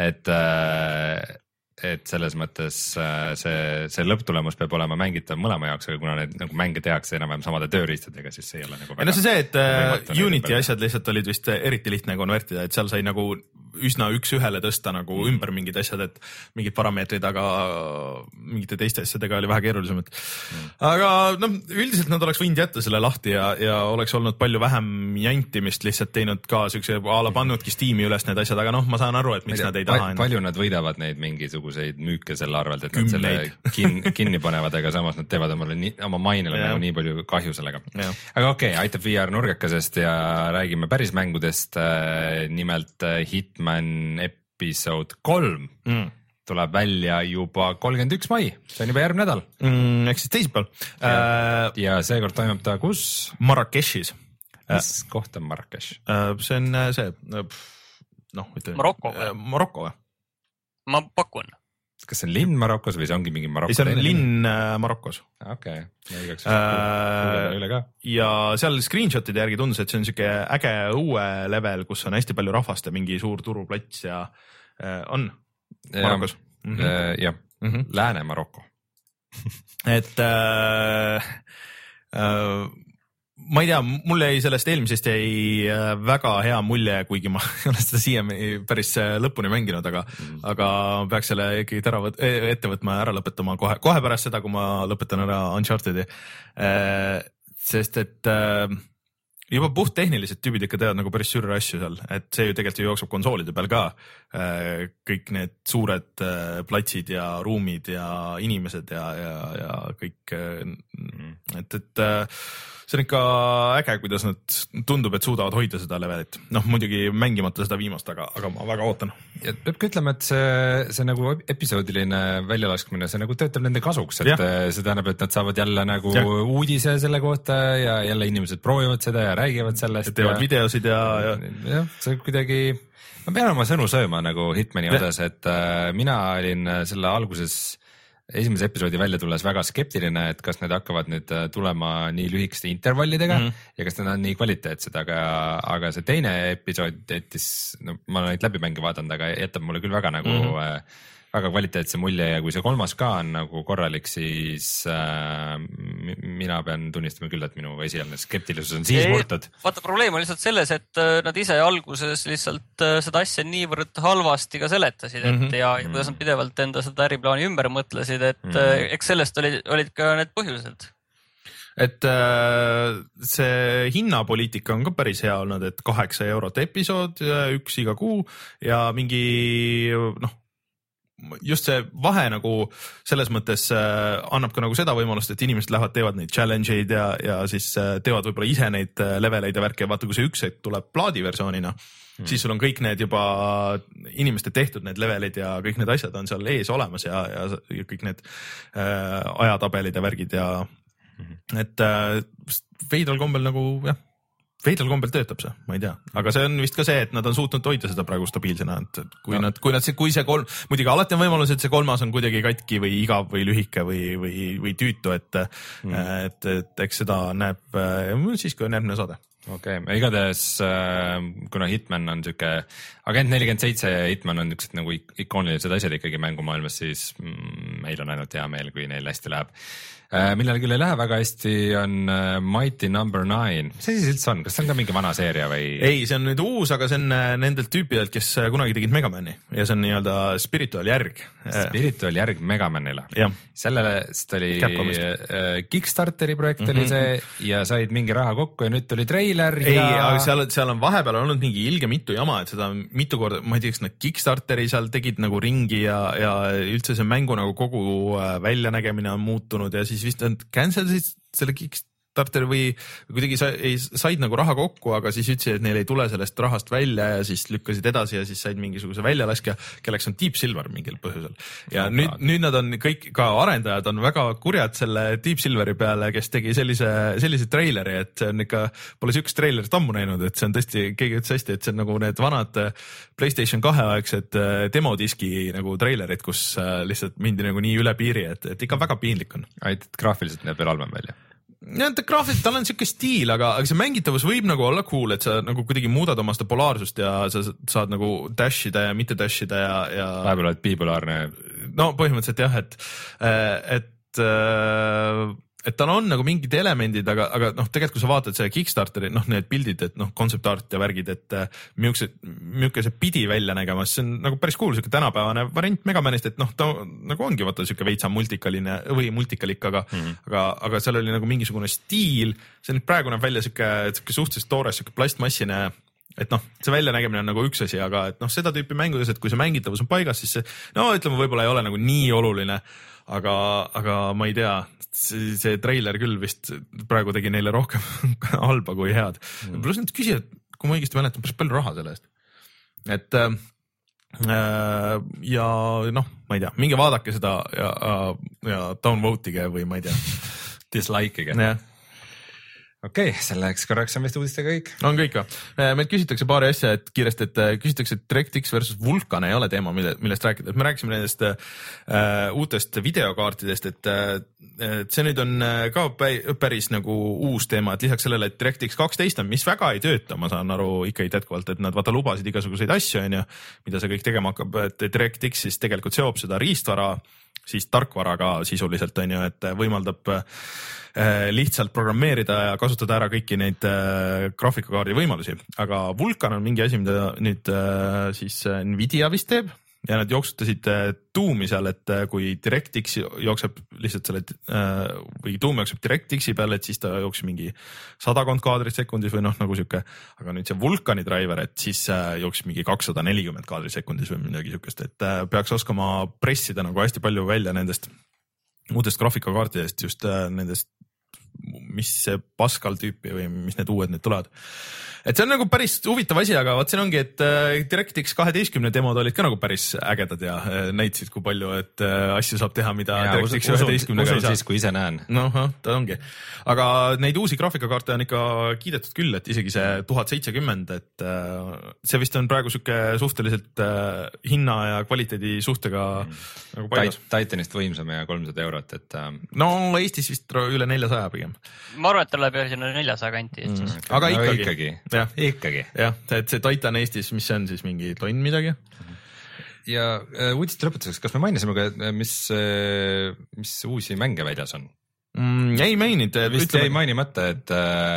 [SPEAKER 2] et et selles mõttes see, see lõpptulemus peab olema mängitav mõlema jaoks, aga kuna need nagu mänge tehakse enam-vähem samade tööriistadega, siis see ei ole nagu
[SPEAKER 1] väga... No see see, et uh, Unity asjad lihtsalt olid vist eriti lihtne konvertida, et seal sai nagu üsna üks-ühele tõsta nagu mm. ümber mingid asjad, et mingid parameetrid, aga mingite teiste asjadega oli vähe keerulisemad mm.. aga noh, üldiselt nad oleks võinud jätta selle lahti ja, ja oleks olnud palju vähem jantimist, lihtsalt teinud ka siukse a la pannudki Steam'i üles need asjad, aga noh, ma saan aru, et miks tea, nad ei taha.
[SPEAKER 2] Palju nad võidavad neid mingisuguseid müüke selle arvelt, et nad selle kin, kinni panevad, aga samas nad teevad omale nii, oma mainele nagu nii palju kahju sellega. Aga okei, okay, aitab V R nurgakasest ja räägime päris mängudest, nimelt Hitman episood kolm mm. tuleb välja juba kolmkümmend üks mai, see on juba järgmine nädal
[SPEAKER 1] mm,. Ehk siis teisipäeval.
[SPEAKER 2] Ja, äh, ja seekord toimub ta kus?
[SPEAKER 1] Marrakechis.
[SPEAKER 2] Mis äh, koht on Marrakech?
[SPEAKER 1] Äh, see on see, noh, ütleme.
[SPEAKER 3] Maroko või?
[SPEAKER 1] Maroko või?
[SPEAKER 3] Ma pakun.
[SPEAKER 2] Kas see on linn Marokos või see ongi mingi Maroko?
[SPEAKER 1] See on linn Marokos.
[SPEAKER 2] Okei, igaks äh, üle ka.
[SPEAKER 1] Ja seal screenshotide järgi tundus, et see on siuke äge uue level, kus on hästi palju rahvast ja mingi suur turuplats ja äh, on Marokos.
[SPEAKER 2] Ja, mm -hmm. ja. Mm -hmm. Lääne Maroko.
[SPEAKER 1] et äh, äh, ma ei tea, mul jäi sellest eelmisest jäi väga hea mulje, kuigi ma ei ole seda siiani päris lõpuni mänginud, aga mm. aga peaks selle ikkagi ära võt, ette võtma ja ära lõpetama kohe, kohe pärast seda, kui ma lõpetan ära Uncharted'i. Sest et juba puht tehnilised tüübid ikka teevad nagu päris sürre asju seal, et see ju tegelikult ju jookseb konsoolide peal ka. Kõik need suured platsid ja ruumid ja inimesed ja, ja, ja kõik, et, et see on ikka äge, kuidas nad tundub, et suudavad hoida seda levelit. Noh, muidugi mängimata seda viimast, aga, aga ma väga ootan.
[SPEAKER 2] Ja peabki ütlema, et see, see nagu episoodiline väljalaskmine, see nagu töötab nende kasuks, et ja. See tähendab, et nad saavad jälle nagu ja. Uudise selle kohta ja jälle inimesed proovivad seda ja räägivad sellest.
[SPEAKER 1] Ja teevad ja, videosid ja, ja.
[SPEAKER 2] Jah, see kuidagi, ma pean oma sõnu sööma nagu Hitmani ja. Osas, et äh, mina olin selle alguses esimese episoodi välja tulles väga skeptiline, et kas need hakkavad nüüd tulema nii lühikeste intervallidega mm. ja kas need on nii kvaliteetsed, aga, aga see teine episood jättis, no ma olen neid läbimänge vaadanud, aga jätab mulle küll väga nagu mm. äh, väga kvaliteetse mulje ja kui see kolmas ka on nagu korralik, siis äh, mina pean tunnistama küll, et minu esialgne skeptilisus on siis murtud.
[SPEAKER 3] Vaata, probleem on lihtsalt selles, et nad ise alguses lihtsalt seda asja niivõrd halvasti ka seletasid, et mm -hmm. ja kuidas nad pidevalt enda seda äriplaani ümber mõtlesid, et mm -hmm. eks sellest olid, olid ka need põhjused.
[SPEAKER 1] Et äh, see hinnapoliitika on ka päris hea olnud, et kaheksa eurot episood, üks iga kuu ja mingi noh, just see vahe nagu selles mõttes äh, annab ka nagu seda võimalust, et inimesed lähevad, teevad neid challenge'id ja, ja siis äh, teevad võib-olla ise neid leveleid ja värke ja vaata, kui see üks hetk tuleb plaadiversioonina, mm. siis sul on kõik need juba inimeste tehtud need levelid ja kõik need asjad on seal ees olemas ja, ja, ja kõik need äh, ajatabelid ja värgid ja mm. et äh, veidral kombel nagu jah, veidral kombel töötab see, ma ei tea, aga see on vist ka see, et nad on suutnud hoida seda praegu stabiilsena, et kui ja. nad, kui nad, kui see kolm, muidugi alati on võimalus, et see kolmas on kuidagi katki või igav või lühike või, või, või tüütu, et mm., et, et eks seda näeb siis, kui on järgmine saade.
[SPEAKER 2] Okei okay., igatahes kuna Hitman on siuke, Agent nelikümmend seitse ja Hitman on niisugused nagu ikoonilised asjad ikkagi mängumaailmas, siis mm, meil on ainult hea meel, kui neil hästi läheb. Millal küll ei lähe väga hästi, on Mighty number nine. Mis asi see üldse on? Kas see on ka mingi vana seeria või?
[SPEAKER 1] Ei, see on nüüd uus, aga see on nendelt tüüpidelt, kes kunagi tegid Megamani ja see on nii-öelda spiritual järg.
[SPEAKER 2] Spiritual järg Megamanile. Sellest oli Kickstarteri projekt mm -hmm. oli see ja said mingi raha kokku ja nüüd tuli treiler.
[SPEAKER 1] Ei,
[SPEAKER 2] ja...
[SPEAKER 1] aga seal, seal on vahepeal olnud mingi ilge mitu jama, et seda mitu korda, ma ei tea, kas nad Kickstarteri seal tegid nagu ringi ja, ja üldse see mängu nagu kogu väljanägemine on muutunud ja siis vist on cancel siis selle Kickstarter või kuidagi sa, ei, said nagu raha kokku, aga siis ütlesid, et neil ei tule sellest rahast välja ja siis lükkasid edasi ja siis said mingisuguse väljalaskja, kelleks on Deep Silver mingil põhjusel. Ja no, nüüd, nüüd nad on kõik, ka arendajad on väga kurjad selle Deep Silveri peale, kes tegi sellise, sellise treileri, et see on ikka, pole siukest treilerit ammu näinud, et see on tõesti, keegi ütles hästi, et see on nagu need vanad PlayStation kahe aegsed demodiski nagu treilerid, kus lihtsalt mindi nagu nii üle piiri, et, et ikka väga piinlik on.
[SPEAKER 2] Ainult graafiliselt näeb veel halvem välja.
[SPEAKER 1] Ja ta graafiliselt, tal on siuke stiil, aga, aga see mängitavus võib nagu olla cool, et sa nagu kuidagi muudad oma seda polaarsust ja sa saad nagu dashida ja mitte dashida ja, ja...
[SPEAKER 2] Vahepeal oled bipolaarne.
[SPEAKER 1] No põhimõtteliselt jah, et, et, et tal on nagu mingid elemendid, aga, aga noh, tegelikult kui sa vaatad see Kickstarteri, noh, need pildid, et noh, concept art ja värgid, et milline, milline see pidi välja nägemas, see on nagu päris cool, siuke tänapäevane variant Megamanist, et noh, ta nagu ongi vaata siuke veitsa multikaline või multikalik, aga mm, -hmm. aga, aga seal oli nagu mingisugune stiil, see nüüd praegu näeb välja siuke, siuke suhteliselt toores, siuke plastmassine, et noh, see väljanägemine on nagu üks asi, aga et noh, seda tüüpi mängudes, et kui see mängitavus on paigas, siis see, no ütleme, võib-olla ei ole nagu nii oluline, aga, aga ma ei tea, see, see treiler küll vist praegu tegi neile rohkem halba kui head mm.. pluss nad küsivad, kui ma õigesti mäletan, päris palju raha selle eest. Et äh, ja noh, ma ei tea, minge vaadake seda ja, ja downvote'ige või ma ei tea.
[SPEAKER 2] Dislike'ige.
[SPEAKER 1] Jah.
[SPEAKER 2] okei okay,, selleks korraks on vist uudistega kõik.
[SPEAKER 1] On kõik või? Meilt küsitakse paari asja, et kiiresti, et küsitakse, et DirectX versus Vulkan ei ole teema, mille, millest rääkida. Et me rääkisime nendest äh, uutest videokaartidest, et, et see nüüd on ka päris nagu uus teema, et lisaks sellele, et DirectX kaksteist on, mis väga ei tööta, ma saan aru ikkagi jätkuvalt, et nad vaata lubasid igasuguseid asju, on ju, mida see kõik tegema hakkab, et DirectX siis tegelikult seob seda riistvara siis tarkvaraga sisuliselt, on ju, et võimaldab lihtsalt programmeerida ja kasutada ära kõiki neid äh, graafikakaardi võimalusi, aga Vulkan on mingi asi, mida nüüd äh, siis Nvidia vist teeb ja nad jooksutasid äh, Doomi seal, et äh, kui DirectX jookseb lihtsalt selle äh, või Doom jookseb DirectXi peale, et siis ta jooksis mingi sadakond kaadrit sekundis või noh, nagu siuke, aga nüüd see Vulkani driver, et siis äh, jooksis mingi kakssada nelikümmend kaadrit sekundis või midagi siukest, et äh, peaks oskama pressida nagu hästi palju välja nendest uutest graafikakaartidest, just äh, nendest mis see Pascal tüüpi või mis need uued nüüd tulevad. Et see on nagu päris huvitav asi, aga vaat siin ongi, et DirectX kaheteistkümne demod olid ka nagu päris ägedad ja näitasid, kui palju, et asju saab teha, mida ja, DirectX üheteistkümnega
[SPEAKER 2] ei saa. Siis, kui ise näen.
[SPEAKER 1] Noh, ta ongi. Aga neid uusi graafikakaarte on ikka kiidetud küll, et isegi see tuhat seitsekümmend, et see vist on praegu siuke suhteliselt hinna ja kvaliteedi suhtega mm. nagu paigas.
[SPEAKER 2] Titanist võimsam ja kolmsada eurot, et...
[SPEAKER 1] No Eestis vist üle neljasaja pigem.
[SPEAKER 3] Ma arvan, et ta läheb sinna neljasaja kanti.
[SPEAKER 1] Mm. Aga ikkagi.
[SPEAKER 2] No, ikkagi.
[SPEAKER 1] jah,
[SPEAKER 2] ikkagi.
[SPEAKER 1] jah, et see Titan Eestis, mis see on siis mingi tonn midagi?
[SPEAKER 2] Ja uudiste lõpetuseks, kas me mainisime ka, mis, mis uusi mänge väljas on?
[SPEAKER 1] Mm, ei maininud.
[SPEAKER 2] Vist ütleme... jäi mainimata, et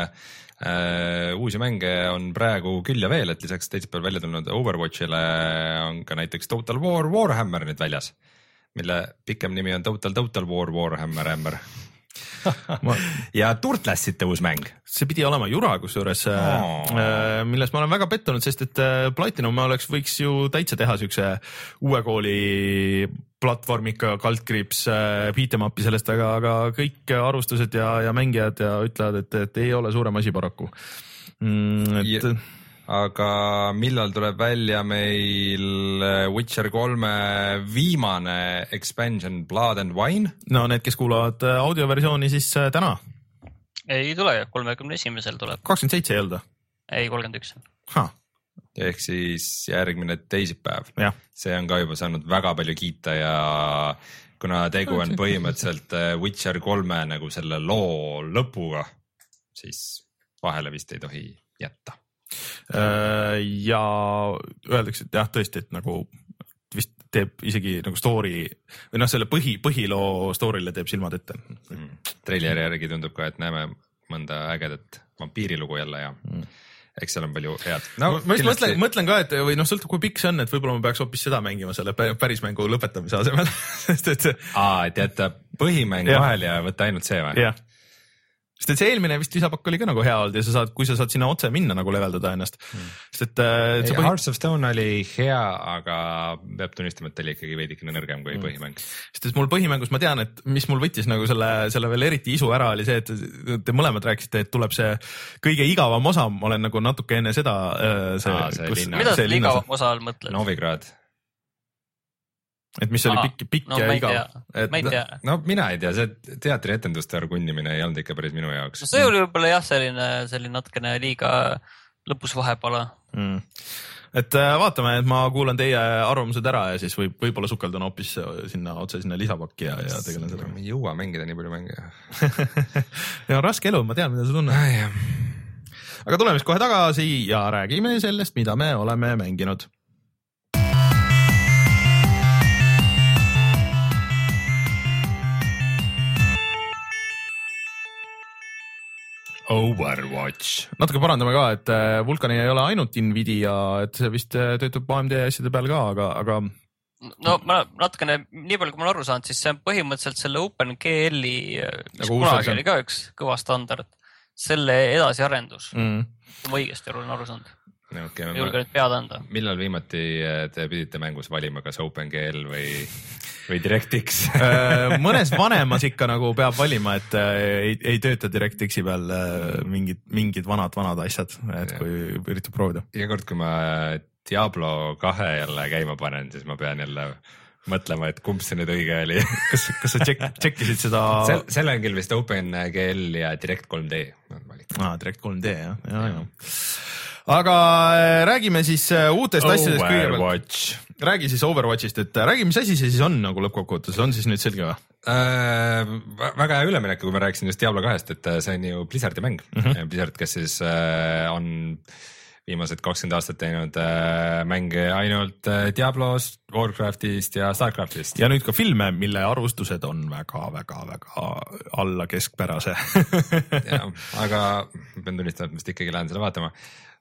[SPEAKER 2] äh, uusi mänge on praegu küll ja veel, et lisaks teisipäeval välja tulnud Overwatchile on ka näiteks Total War Warhammer nüüd väljas, mille pikem nimi on Total Total War Warhammer Hammer. Ma... ja Turtlesite uus mäng.
[SPEAKER 1] See pidi olema Jura kusjuures oh., milles ma olen väga pettunud, sest et Platinum oleks, võiks ju täitsa teha siukse uue kooli platvormika kaldkriips beat'em-up'i sellest, aga, aga kõik arvustused ja, ja mängijad ja ütlevad, et, et ei ole suurem asi paraku. Mm, et...
[SPEAKER 2] ja, aga millal tuleb välja meil Witcher kolme viimane expansion Blood and Wine?
[SPEAKER 1] No need, kes kuulavad audioversiooni, siis täna.
[SPEAKER 3] Ei tule, kolmekümne esimesel tuleb.
[SPEAKER 1] kakskümmend seitse ei olnud?
[SPEAKER 3] Ei, kolmkümmend üks.
[SPEAKER 1] Ha.
[SPEAKER 2] Ehk siis järgmine teisipäev.
[SPEAKER 1] Ja.
[SPEAKER 2] See on ka juba saanud väga palju kiita ja kuna tegu on põhimõtteliselt Witcher kolme nagu selle loo lõpuga, siis vahele vist ei tohi jätta.
[SPEAKER 1] Ja öeldakse, et jah, tõesti, et nagu vist teeb isegi nagu story või noh, selle põhi, põhiloo story'le teeb silmad ette.
[SPEAKER 2] Mm. Traileri järgi tundub ka, et näeme mõnda ägedat vampiirilugu jälle ja mm. eks seal on palju head.
[SPEAKER 1] No, ma just mõtlen, mõtlen ka, et või noh, sõltub kui pikk see on, et võib-olla ma peaks hoopis seda mängima selle päris mängu lõpetamise asemel. Sest et see...
[SPEAKER 2] Aa, et jätta põhimäng vahel ja võtta ainult see või?
[SPEAKER 1] Jah. sest et see eelmine vist lisapakk oli ka nagu hea olnud ja sa saad, kui sa saad sinna otse minna nagu leveldada ennast mm.. sest et
[SPEAKER 2] äh, Ei, põhi... Hearts of Stone oli hea, aga peab tunnistama, et ta oli ikkagi veidikene nõrgem kui mm. põhimäng.
[SPEAKER 1] sest et mul põhimängus ma tean, et mis mul võttis nagu selle, selle veel eriti isu ära oli see, et te mõlemad rääkisite, et tuleb see kõige igavam osa, ma olen nagu natuke enne seda see,
[SPEAKER 2] Aa, see
[SPEAKER 3] kus, mida sa igavam osa all mõtled?
[SPEAKER 2] Novigrad.
[SPEAKER 1] Et mis oli Aa, pikk, pikk no, ja igav.
[SPEAKER 3] Et, ma ei tea.
[SPEAKER 2] No mina ei tea, see teatri etenduste arv kunnimine ei olnud ikka päris minu jaoks.
[SPEAKER 3] No see oli võib-olla jah, selline, selline natukene liiga lõpus vahepala. Mm.
[SPEAKER 1] Et vaatame, et ma kuulan teie arvamused ära ja siis võib, võib-olla sukeldun hoopis sinna otse sinna lisapakki ja, ja tegelen seda.
[SPEAKER 2] Ma ei jõua mängida nii palju mänge.
[SPEAKER 1] ja raske elu, ma tean, mida sa tunned. Aga tuleme siis kohe tagasi ja räägime sellest, mida me oleme mänginud.
[SPEAKER 2] Overwatch.
[SPEAKER 1] Natuke parandame ka, et Vulkani ei ole ainult Nvidia, et see vist töötab A M D asjade peal ka, aga, aga...
[SPEAKER 3] No ma natukene, nii palju kui ma aru saanud, siis see on põhimõtteliselt selle OpenGL-i, mis nagu kunagi oli ka üks kõva standard, selle edasiarendus. Mm. Kui ma õigesti olen aru saanud. Okay, ma julge nüüd pead anda.
[SPEAKER 2] Millal viimati te pidite mängus valima, kas OpenGL või, või DirectX?
[SPEAKER 1] Mõnes vanemas ikka nagu peab valima, et ei, ei tööta DirectXi peal mingid, mingid vanad, vanad asjad, et ja. Kui üritab proovida.
[SPEAKER 2] Iga kord, kui ma Diablo kahe jälle käima panen, siis ma pean jälle mõtlema, et kumb see nüüd õige oli.
[SPEAKER 1] kas, kas sa tšek, tšekkisid seda?
[SPEAKER 2] Sel, selle on küll vist OpenGL ja Direct kolm D.
[SPEAKER 1] Ah, Direct kolm D, jah, jah, jah. Aga räägime siis uutest asjadest kõigepealt. Räägi siis Overwatchist, et räägi, mis asi see siis on nagu lõppkokkuvõttes, on siis nüüd selge või?
[SPEAKER 2] Äh, väga hea üleminek, kui ma rääkisin just Diablo kahest, et see on ju Blizzardi mäng. Mm-hmm. Blizzard, kes siis äh, on viimased kakskümmend aastat teinud äh, mänge ainult äh, Diablost, Warcraftist ja Starcraftist.
[SPEAKER 1] Ja nüüd ka filme, mille arvustused on väga, väga, väga alla keskpärase.
[SPEAKER 2] ja, aga pean tunnistama, et ma ikkagi lähen selle vaatama.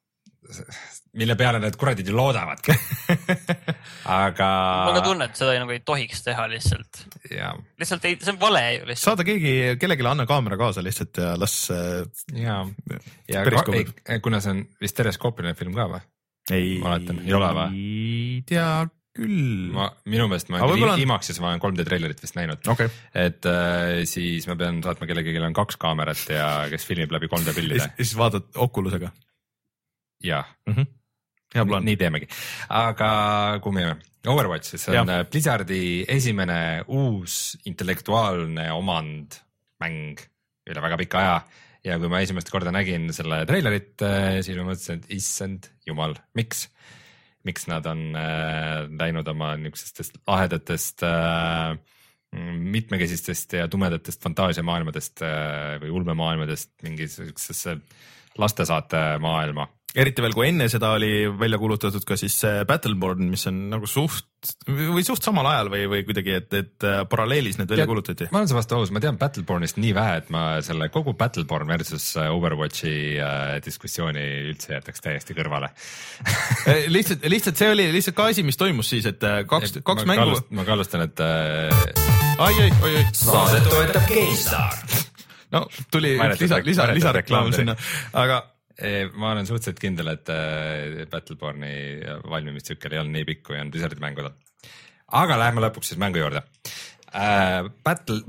[SPEAKER 2] Mille peale need kuradid ju loodavadki. aga...
[SPEAKER 3] Ma ka tunnen, et seda nagu ei tohiks teha lihtsalt.
[SPEAKER 2] Ja.
[SPEAKER 3] Lihtsalt ei, see on vale ju lihtsalt.
[SPEAKER 1] Saada keegi, kellegile anna kaamera kaasa lihtsalt ja las...
[SPEAKER 2] Ja, ja ka, ei, kuna see on vist teleskoopiline film ka või?
[SPEAKER 1] Ei,
[SPEAKER 2] ma oletan, ei ole või?
[SPEAKER 1] Ei tea küll.
[SPEAKER 2] Ma, minu meelest ma olen on... IMAX-is ma olen kolm D trailerit vist näinud. Okay. Et äh, siis ma pean saatma kellegi, kellel on kaks kaamerat ja kes filmib läbi kolm D pillide.
[SPEAKER 1] Ja siis vaatad Oculusega.
[SPEAKER 2] Jaa,
[SPEAKER 1] mm-hmm. Hea plaan.
[SPEAKER 2] Nii teemegi. Aga kui me jääme Overwatch, see on ja. Blizzardi esimene uus intellektuaalne omand mäng üle väga pika aja. Ja kui ma esimest korda nägin selle trailerit, siis ma mõtlesin, et issand jumal, miks? Miks nad on äh, läinud oma niisugustest ahedatest, äh, mitmekesistest ja tumedatest fantaasiamaailmadest äh, või ulmemaailmadest mingisugusesse lastesaate maailma.
[SPEAKER 1] Eriti veel, kui enne seda oli välja kuulutatud ka siis Battleborn, mis on nagu suht või suht samal ajal või, või kuidagi, et, et paralleelis need välja kuulutati.
[SPEAKER 2] Ma olen see vastu aus, ma tean Battlebornist nii vähe, et ma selle kogu Battleborn versus Overwatchi äh, diskussiooni üldse jätaks täiesti kõrvale.
[SPEAKER 1] lihtsalt, lihtsalt see oli lihtsalt ka asi, mis toimus siis, et kaks, kaks
[SPEAKER 2] ma
[SPEAKER 1] mängu.
[SPEAKER 2] Kallust, ma kallustan, et äh...
[SPEAKER 1] ai, ai, ai, ai.
[SPEAKER 4] Saadet toetab GameStar.
[SPEAKER 1] No tuli lisa, lisa, lisareklaam sinna, aga
[SPEAKER 2] ma olen suhteliselt kindel, et Battleborni valmimistsükkel ei olnud nii pikk, kui on Blizzardi mängud. Aga läheme lõpuks siis mängu juurde. Uh, Battle...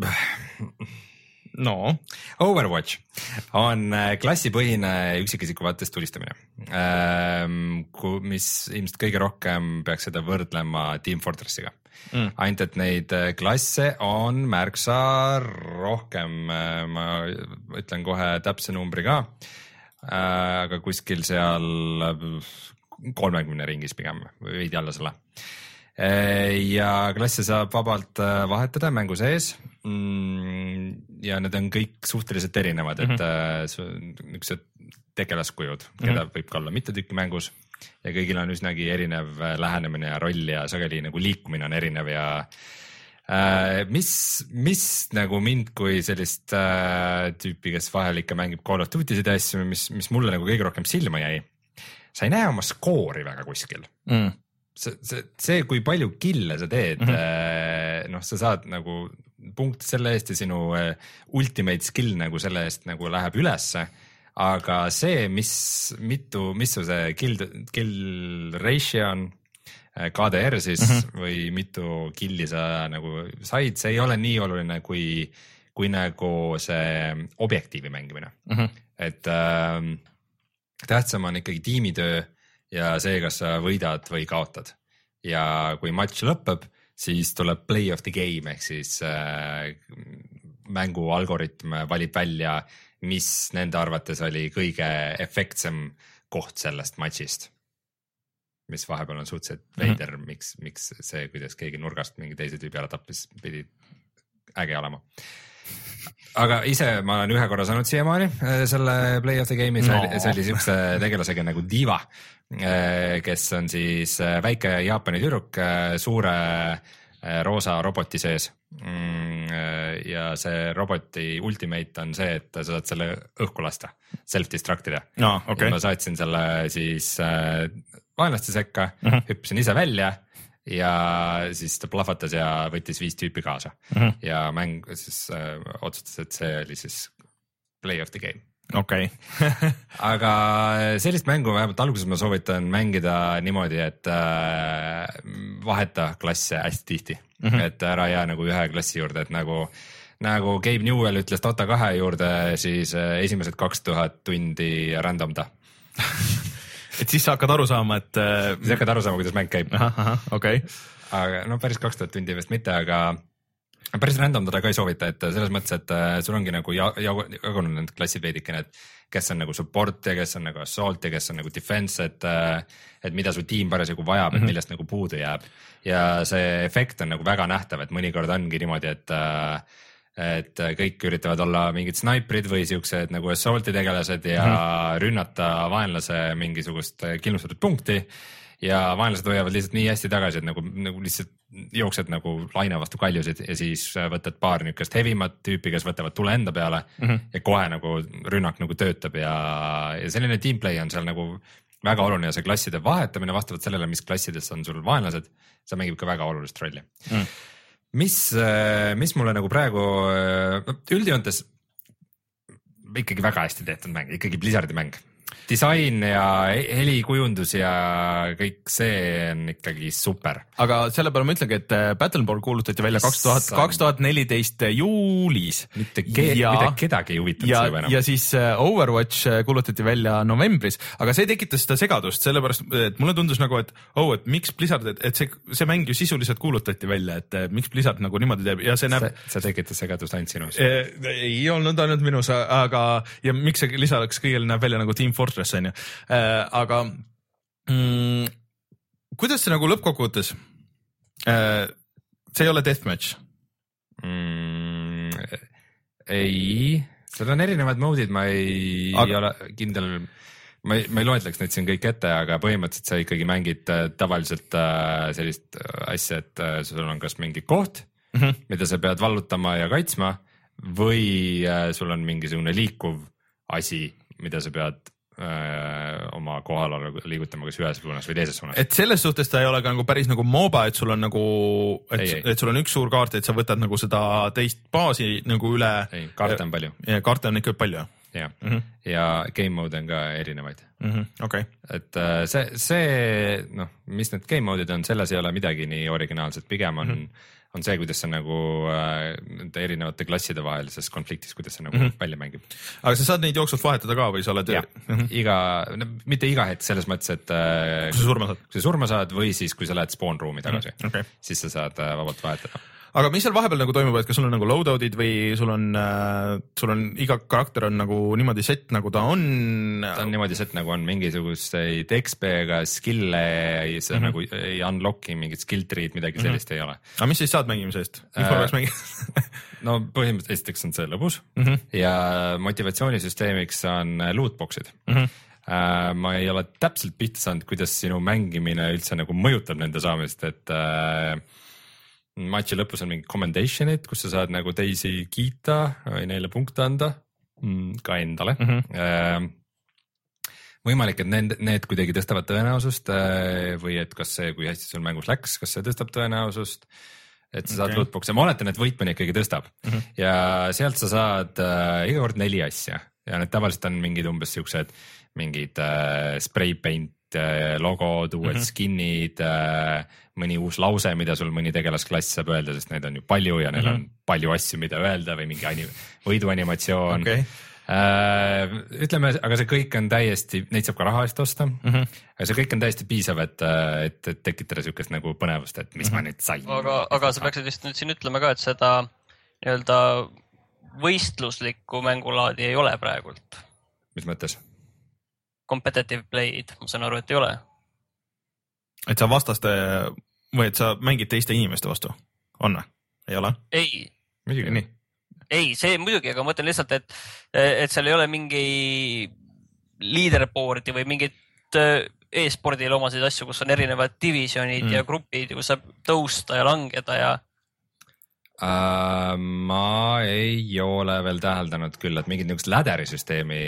[SPEAKER 1] No.
[SPEAKER 2] Overwatch on klassipõhine üksikisiku vaatest tulistamine, mis ilmselt kõige rohkem peaks seda võrdlema Team Fortressiga. Mm. Ainult, et neid klasse on märksa rohkem, ma ütlen kohe täpse numbri ka, aga kuskil seal kolmekümne ringis pigem, veidi alla selle. Ja klasse saab vabalt vahetada mängu sees ja need on kõik suhteliselt erinevad, et mm-hmm. niisugused tegelaskujud, keda mm-hmm. võib ka olla mitu tükki mängus ja kõigil on üsnagi erinev lähenemine ja roll ja sageli nagu liikumine on erinev ja äh, mis, mis nagu mind kui sellist äh, tüüpi, kes vahel ikka mängib Call of Duty'sid ja asju, mis, mis mulle nagu kõige rohkem silma jäi, sa ei näe oma skoori väga kuskil. Mm. see, see, see, kui palju kille sa teed mm, -hmm. noh, sa saad nagu punkte selle eest ja sinu ultimate skill nagu selle eest nagu läheb ülesse, aga see, mis mitu, mis su see kill, kill ratio on, K D R siis mm -hmm. või mitu killi sa nagu said, see ei ole nii oluline kui, kui nagu see objektiivi mängimine mm. -hmm. et äh, tähtsam on ikkagi tiimitöö ja see, kas sa võidad või kaotad. Ja kui matš lõpeb, siis tuleb play of the game ehk siis äh, mängu algoritm valib välja, mis nende arvates oli kõige efektsem koht sellest matšist. Mis vahepeal on suhteliselt veider, mm -hmm. miks, miks see, kuidas keegi nurgast mingi teise tüübi ära tappis, pidi äge olema. Aga ise ma olen ühe korra saanud siiamaani selle play of the game'i, see, no. see oli siukse tegelasega nagu Diva, kes on siis väike Jaapani tüdruk suure roosa roboti sees. Ja see roboti ultimate on see, et sa saad selle õhku lasta, self-destructida.
[SPEAKER 1] No, okay.
[SPEAKER 2] Ma saatsin selle siis vaenlaste sekka, uh -huh. hüppasin ise välja ja siis ta plahvatas ja võttis viis tüüpi kaasa uh -huh. ja mäng siis äh, otsustas, et see oli siis play of the game.
[SPEAKER 1] Okay.
[SPEAKER 2] Aga sellist mängu vähemalt alguses ma soovitan mängida niimoodi, et äh, vaheta klasse hästi tihti uh, -huh. et ära jää nagu ühe klassi juurde, et nagu nagu Gabe Newell ütles Dota kahe juurde, siis äh, esimesed kaks tuhat tundi randomda
[SPEAKER 1] et siis sa hakkad aru saama, et
[SPEAKER 2] siis hakkad aru saama, kuidas mäng käib.
[SPEAKER 1] Aha, aha, okay.
[SPEAKER 2] Aga no päris kaks tuhat tundi vist mitte, aga päris randomdada ka ei soovita, et selles mõttes, et sul ongi nagu jagunud need klassid veidikene, et kes on nagu support ja kes on nagu assault ja kes on nagu defense, et et mida su tiim parasjagu vajab, et millest nagu puudu jääb. Ja see efekt on nagu väga nähtav, et mõnikord ongi niimoodi, et et kõik üritavad olla mingid snaiprid või siuksed nagu assaulti tegelased ja mm-hmm. rünnata vaenlase mingisugust killustatud punkti ja vaenlased hoiavad lihtsalt nii hästi tagasi, et nagu, nagu lihtsalt jooksed nagu laine vastu kaljusid ja siis võtad paar niukest hevimat tüüpi, kes võtavad tule enda peale mm-hmm. ja kohe nagu rünnak nagu töötab ja, ja selline teamplay on seal nagu väga oluline ja see klasside vahetamine vastavalt sellele, mis klassides on sul vaenlased, see mängib ka väga olulist rolli mm. Mis, mis mulle nagu praegu üldjoontes ikkagi väga hästi tehtud mäng, ikkagi Blizzardi mäng. Disain ja helikujundus ja kõik see on ikkagi super.
[SPEAKER 1] Aga selle peale ma ütlengi, et Battleborn kuulutati välja kaks tuhat neliteist juulis.
[SPEAKER 2] Mitte, ke ja, mitte kedagi ei huvitanud
[SPEAKER 1] ja,
[SPEAKER 2] selle enam.
[SPEAKER 1] Ja siis Overwatch kuulutati välja novembris, aga see tekitas seda segadust, sellepärast, et mulle tundus nagu, et oh, et miks Blizzard, et, et see, see mäng ju sisuliselt kuulutati välja, et miks Blizzard nagu niimoodi teeb ja see näeb...
[SPEAKER 2] See tekitas segadust ainult sinus.
[SPEAKER 1] Ei olnud ainult minus, aga ja miks see lisaks kõigil näeb välja nagu Team Fortress on ju, äh, aga mm, kuidas see nagu lõppkokkuvõttes äh, see ei ole deathmatch
[SPEAKER 2] mm,? Ei, seal on erinevad mode'id, ma ei, aga... ei ole kindel, ma ei, ma ei loetleks neid siin kõik ette, aga põhimõtteliselt sa ikkagi mängid tavaliselt äh, sellist asja, et äh, sul on kas mingi koht mm, -hmm. mida sa pead vallutama ja kaitsma või äh, sul on mingisugune liikuv asi, mida sa pead oma kohal liigutama kas ühes suunas või teises suunas.
[SPEAKER 1] Et selles suhtes ta ei ole ka nagu päris nagu MOBA, et sul on nagu, et, ei, ei. et sul on üks suur kaart, et sa võtad nagu seda teist baasi nagu üle.
[SPEAKER 2] Ei, kaarte on palju.
[SPEAKER 1] Ja kaarte on ikka palju.
[SPEAKER 2] Ja, mm -hmm. ja game mode on ka erinevaid.
[SPEAKER 1] Mm -hmm. Okay.
[SPEAKER 2] Et see, see, noh, mis need game mode'id on, selles ei ole midagi nii originaalset, pigem on mm -hmm. on see, kuidas see nagu äh, erinevate klasside vahelises konfliktis, kuidas see nagu mm -hmm. välja mängib.
[SPEAKER 1] Aga sa saad neid jooksvalt vahetada ka või sa oled?
[SPEAKER 2] Ja, mm -hmm. iga, no, mitte iga hetk selles mõttes, et äh,
[SPEAKER 1] kui sa surma saad,
[SPEAKER 2] kui sa surma saad või siis, kui sa lähed spawn ruumi tagasi, mm -hmm. okay. siis sa saad äh, vabalt vahetada.
[SPEAKER 1] Aga mis seal vahepeal nagu toimub, et kas sul on nagu loadout'id või sul on äh,, sul on iga karakter on nagu niimoodi set, nagu ta on?
[SPEAKER 2] Ta on niimoodi set, nagu on mingisuguseid X P-ga skill'e, sa mm -hmm. nagu ei unlock'i mingit skill tree'd, midagi sellist mm -hmm. ei ole.
[SPEAKER 1] Aga mis siis saad mängimise eest? Mis ma peaks mängima?
[SPEAKER 2] No põhimõtteliselt esiteks on see lõbus mm -hmm. ja motivatsioonisüsteemiks on lootbox'id mm. -hmm. Uh, ma ei ole täpselt pihta saanud, kuidas sinu mängimine üldse nagu mõjutab nende saamist, et uh, matši lõpus on mingi commendation'id, kus sa saad nagu teisi kiita või neile punkte anda, ka endale mm. -hmm. Uh, võimalik, et need, need kuidagi tõstavad tõenäosust või et kas see, kui hästi sul mängus läks, kas see tõstab tõenäosust, et sa saad okay. lootbox'e. Ma oletan, et võitmine ikkagi tõstab mm -hmm. ja sealt sa saad äh, iga kord neli asja ja need tavaliselt on mingid umbes siuksed mingid äh, spray paint äh, logod, uued mm -hmm. skin'id äh,, mõni uus lause, mida sul mõni tegelasklass saab öelda, sest neid on ju palju ja neil mm -hmm. on palju asju, mida öelda või mingi anim- võiduanimatsioon okay. Uh, ütleme, aga see kõik on täiesti, neid saab ka raha eest osta mm, -hmm. aga see kõik on täiesti piisav, et, et, et tekitada siukest nagu põnevust, et mis mm -hmm. ma nüüd sain.
[SPEAKER 3] aga, aga sa peaksid vist nüüd siin ütlema ka, et seda nii-öelda võistluslikku mängulaadi ei ole praegult.
[SPEAKER 2] Mis mõttes?
[SPEAKER 3] Competitive play'id, ma saan aru, et ei ole.
[SPEAKER 1] Et sa vastaste või et sa mängid teiste inimeste vastu, on või? Ei ole?
[SPEAKER 3] Ei.
[SPEAKER 1] Muidugi nii.
[SPEAKER 3] Ei, see muidugi, aga ma mõtlen lihtsalt, et, et seal ei ole mingi leaderboard'i või mingit e-spordile omaseid asju, kus on erinevad divisionid mm. ja grupid, kus saab tõusta ja langeda ja
[SPEAKER 2] uh,. Ma ei ole veel täheldanud küll, et mingid niisugust läderisüsteemi.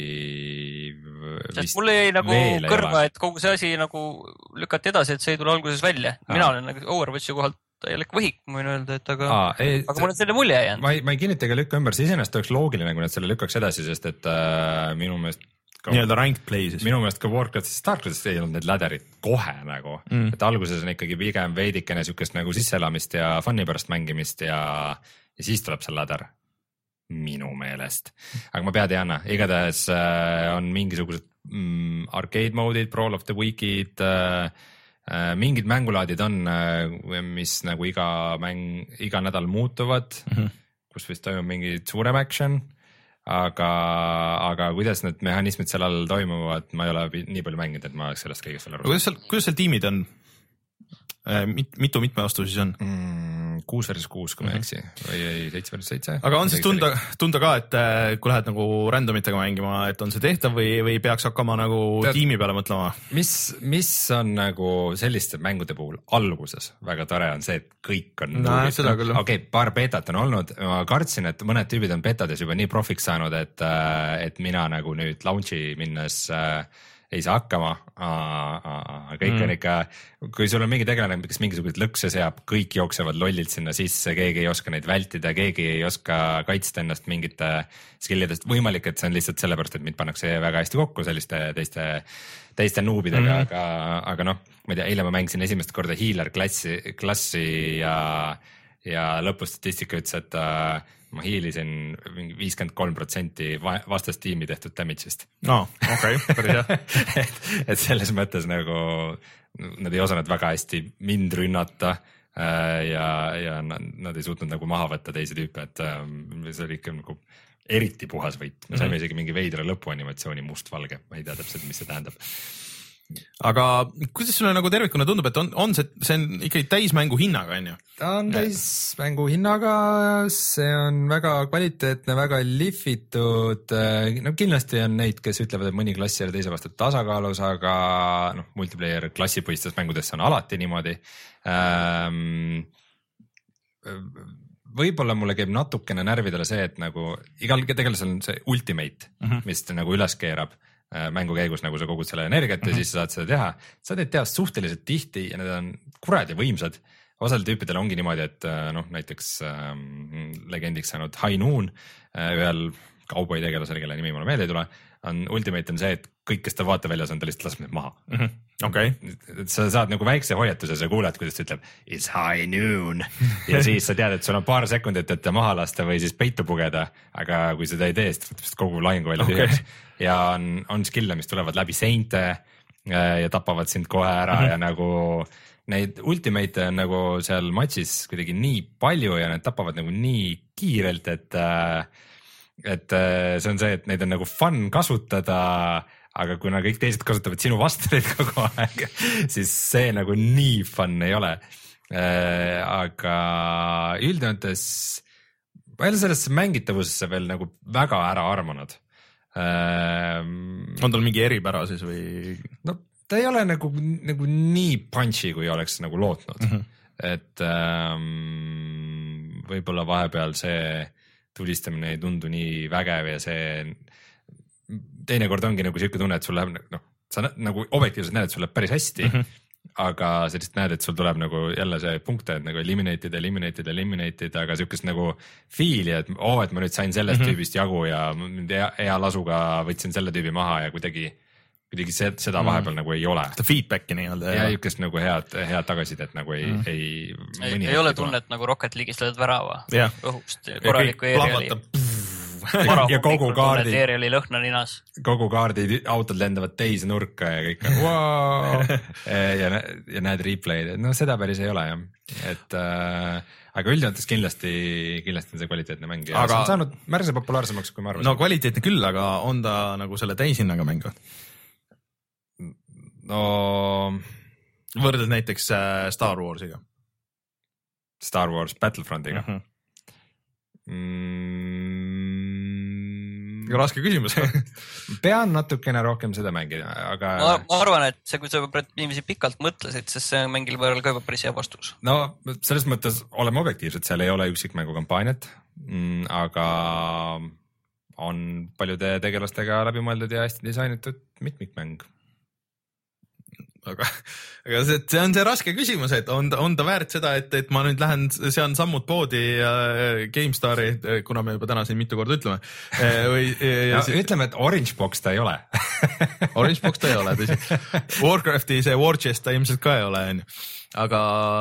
[SPEAKER 3] Sest mulle jäi nagu kõrva, et kogu see asi nagu lükati edasi, et see ei tule alguses välja. Mina ah. olen nagu Overwatchi kohalt jälle võhik, ma võin öelda, et aga,
[SPEAKER 2] Aa, ei,
[SPEAKER 3] aga mul on selle mulje jäänud.
[SPEAKER 2] Ma ei, ma ei kinnita ega lükka ümber, see iseenesest oleks loogiline, kui nad selle lükkaks edasi, sest et äh, minu meelest
[SPEAKER 1] nii-öelda ranked play siis.
[SPEAKER 2] Minu meelest ka Warcraftis, Starcraftis ei olnud need läderid kohe nagu, mm. et alguses on ikkagi pigem veidikene siukest nagu sisseelamist ja fun'i pärast mängimist ja, ja siis tuleb see läder minu meelest. Aga ma pead ei anna, igatahes äh, on mingisugused mm, arcade mode'id, Brawl of the Week'id äh,, Uh, mingid mängulaadid on, uh, mis nagu iga mäng, iga nädal muutuvad mm, -hmm. kus vist toimub mingi suurem action, aga, aga kuidas need mehhanismid seal all toimuvad, ma ei ole nii palju mänginud, et ma oleks sellest kõigest veel aru.
[SPEAKER 1] Kuidas seal, kuidas seal tiimid on? Mit, mitu mitme vastu siis on?
[SPEAKER 2] Mm, kuus versus kuus, kui ma ei eksi, või ei, seitse versus seitse.
[SPEAKER 1] Aga on siis tunda, tunda ka, et kui lähed nagu randomitega mängima, et on see tehtav või, või peaks hakkama nagu Tead, tiimi peale mõtlema?
[SPEAKER 2] Mis, mis on nagu selliste mängude puhul alguses väga tore on see, et kõik on
[SPEAKER 1] no, seda küll.
[SPEAKER 2] Okei, okay, paar betat on olnud, ma kartsin, et mõned tüübid on betades juba nii profiks saanud, et, et mina nagu nüüd launch'i minnes äh, ei saa hakkama, kõik mm. on ikka, kui sul on mingi tegelane, kes mingisugused lõkse seab, kõik jooksevad lollilt sinna sisse, keegi ei oska neid vältida, keegi ei oska kaitsta ennast mingite skillidest, võimalik, et see on lihtsalt sellepärast, et mind pannakse väga hästi kokku selliste teiste, teiste noobidega mm., aga, aga noh, ma ei tea, eile ma mängisin esimest korda healer klassi, klassi ja, ja lõpustatistika ütles, et uh, ma hiilisin mingi viiskümmend kolm protsenti vastastiimi tehtud damage'ist.
[SPEAKER 1] No, okei, okay, päris hea.
[SPEAKER 2] et, et selles mõttes nagu nad ei osanud väga hästi mind rünnata äh, ja, ja nad, nad ei suutnud nagu maha võtta teisi tüüpe, et äh, see oli ikka nagu eriti puhas võit. Me saime mm-hmm. isegi mingi veidra lõpuanimatsiooni mustvalge, ma ei tea täpselt, mis see tähendab.
[SPEAKER 1] Aga kuidas sulle nagu tervikuna tundub, et on, on see, see on ikkagi täismängu hinnaga, on ju?
[SPEAKER 2] Ta on täismängu hinnaga, see on väga kvaliteetne, väga lihvitud. No kindlasti on neid, kes ütlevad, et mõni klass ei ole teise vastu tasakaalus, aga noh, multiplayer klassipõhistes mängudes on alati niimoodi. Ähm, võib-olla mulle käib natukene närvidele see, et nagu igal tegelasel on see ultimate, mm-hmm. mis nagu üles keerab mängu käigus, nagu sa kogud selle energiat ja mm-hmm. siis sa saad seda teha. Sa teed teha suhteliselt tihti ja need on kuradi võimsad. Osal tüüpidel ongi niimoodi, et noh, näiteks ähm, legendiks saanud High Noon, ühel kauboi tegelasel, kelle nimi mulle meelde ei tule, on ultimate on see, et kõik, kes ta vaata väljas on, ta lihtsalt laseb need maha.
[SPEAKER 1] Mm-hmm. Okay.
[SPEAKER 2] Sa saad nagu väikse hoiatuse, sa kuuled, kuidas ta ütleb It's high noon ja siis sa tead, et sul on paar sekundit, et ta maha lasta või siis peitu pugeda, aga kui seda ei tee, siis kogu lahingu välja okay. tühjaks. Ja on, on skill'e, mis tulevad läbi seinte ja tapavad sind kohe ära mm-hmm. ja nagu neid ultimate on nagu seal matšis kuidagi nii palju ja need tapavad nagu nii kiirelt, et et see on see, et neid on nagu fun kasutada, aga kuna kõik teised kasutavad sinu vastureid kogu aeg, siis see nagu nii fun ei ole. Aga üldjoontes ma ei ole sellesse mängitavusesse veel nagu väga ära armunud.
[SPEAKER 1] On tal mingi eripära siis või?
[SPEAKER 2] No ta ei ole nagu, nagu nii punchy, kui oleks nagu lootnud. Mm-hmm. Et ähm, võib-olla vahepeal see tulistamine ei tundu nii vägev ja see teinekord ongi nagu siuke tunne, et sul läheb noh, sa nagu objektiivselt näed, et sul läheb päris hästi mm, -hmm. aga sa lihtsalt näed, et sul tuleb nagu jälle see punkte, et nagu eliminated, eliminated, eliminated, aga siukest nagu feel'i, et oo, oh, et ma nüüd sain sellest mm -hmm. tüübist jagu ja hea, hea lasuga võtsin selle tüübi maha ja kuidagi kuidagi seda vahepeal mm. nagu ei ole.
[SPEAKER 1] Seda feedbacki nii-öelda.
[SPEAKER 2] Ja niisugust nagu head, head tagasidet nagu ei, mm. ei,
[SPEAKER 3] ei, ei ole tunnet nagu Rocket League'ist lööd värava
[SPEAKER 1] yeah.
[SPEAKER 3] õhust. Korraliku eeriali.
[SPEAKER 2] ja kogu kaardi,
[SPEAKER 3] eeriali lõhna ninas.
[SPEAKER 2] Kogu kaardi autod lendavad teise nurka ja kõik on wow! ja, ja näed replay'd, no seda päris ei ole jah. Et äh, aga üldjoontes kindlasti, kindlasti on see kvaliteetne mäng ja aga... see on saanud märgsa populaarsemaks, kui ma arvasin.
[SPEAKER 1] No kvaliteetne küll, aga on ta nagu selle täishinnaga mäng või?
[SPEAKER 2] No
[SPEAKER 1] võrdled näiteks Star Warsiga.
[SPEAKER 2] Star Wars Battlefrontiga
[SPEAKER 1] mm. -hmm.
[SPEAKER 2] mm.
[SPEAKER 1] Raske küsimus.
[SPEAKER 2] Pean natukene rohkem seda mängida, aga
[SPEAKER 3] ma, ma arvan, et see, kui sa niiviisi pikalt mõtlesid, sest see mingil võrral ka juba päris hea vastus.
[SPEAKER 2] No selles mõttes oleme objektiivsed, seal ei ole üksikmängu kampaaniat, mm, aga on paljude tegelastega läbimõeldud ja hästi disainitud mitmikmäng. aga, aga see, see on see raske küsimus, et on ta, on ta väärt seda, et, et ma nüüd lähen, sean sammud poodi ja GameStari, kuna me juba täna siin mitu korda ütleme. Või, ja no, siis... Ütleme, et Orange Box ta ei ole.
[SPEAKER 1] Orange Box ta ei ole, tõsi. Warcrafti see War Chest ta ilmselt ka ei ole, aga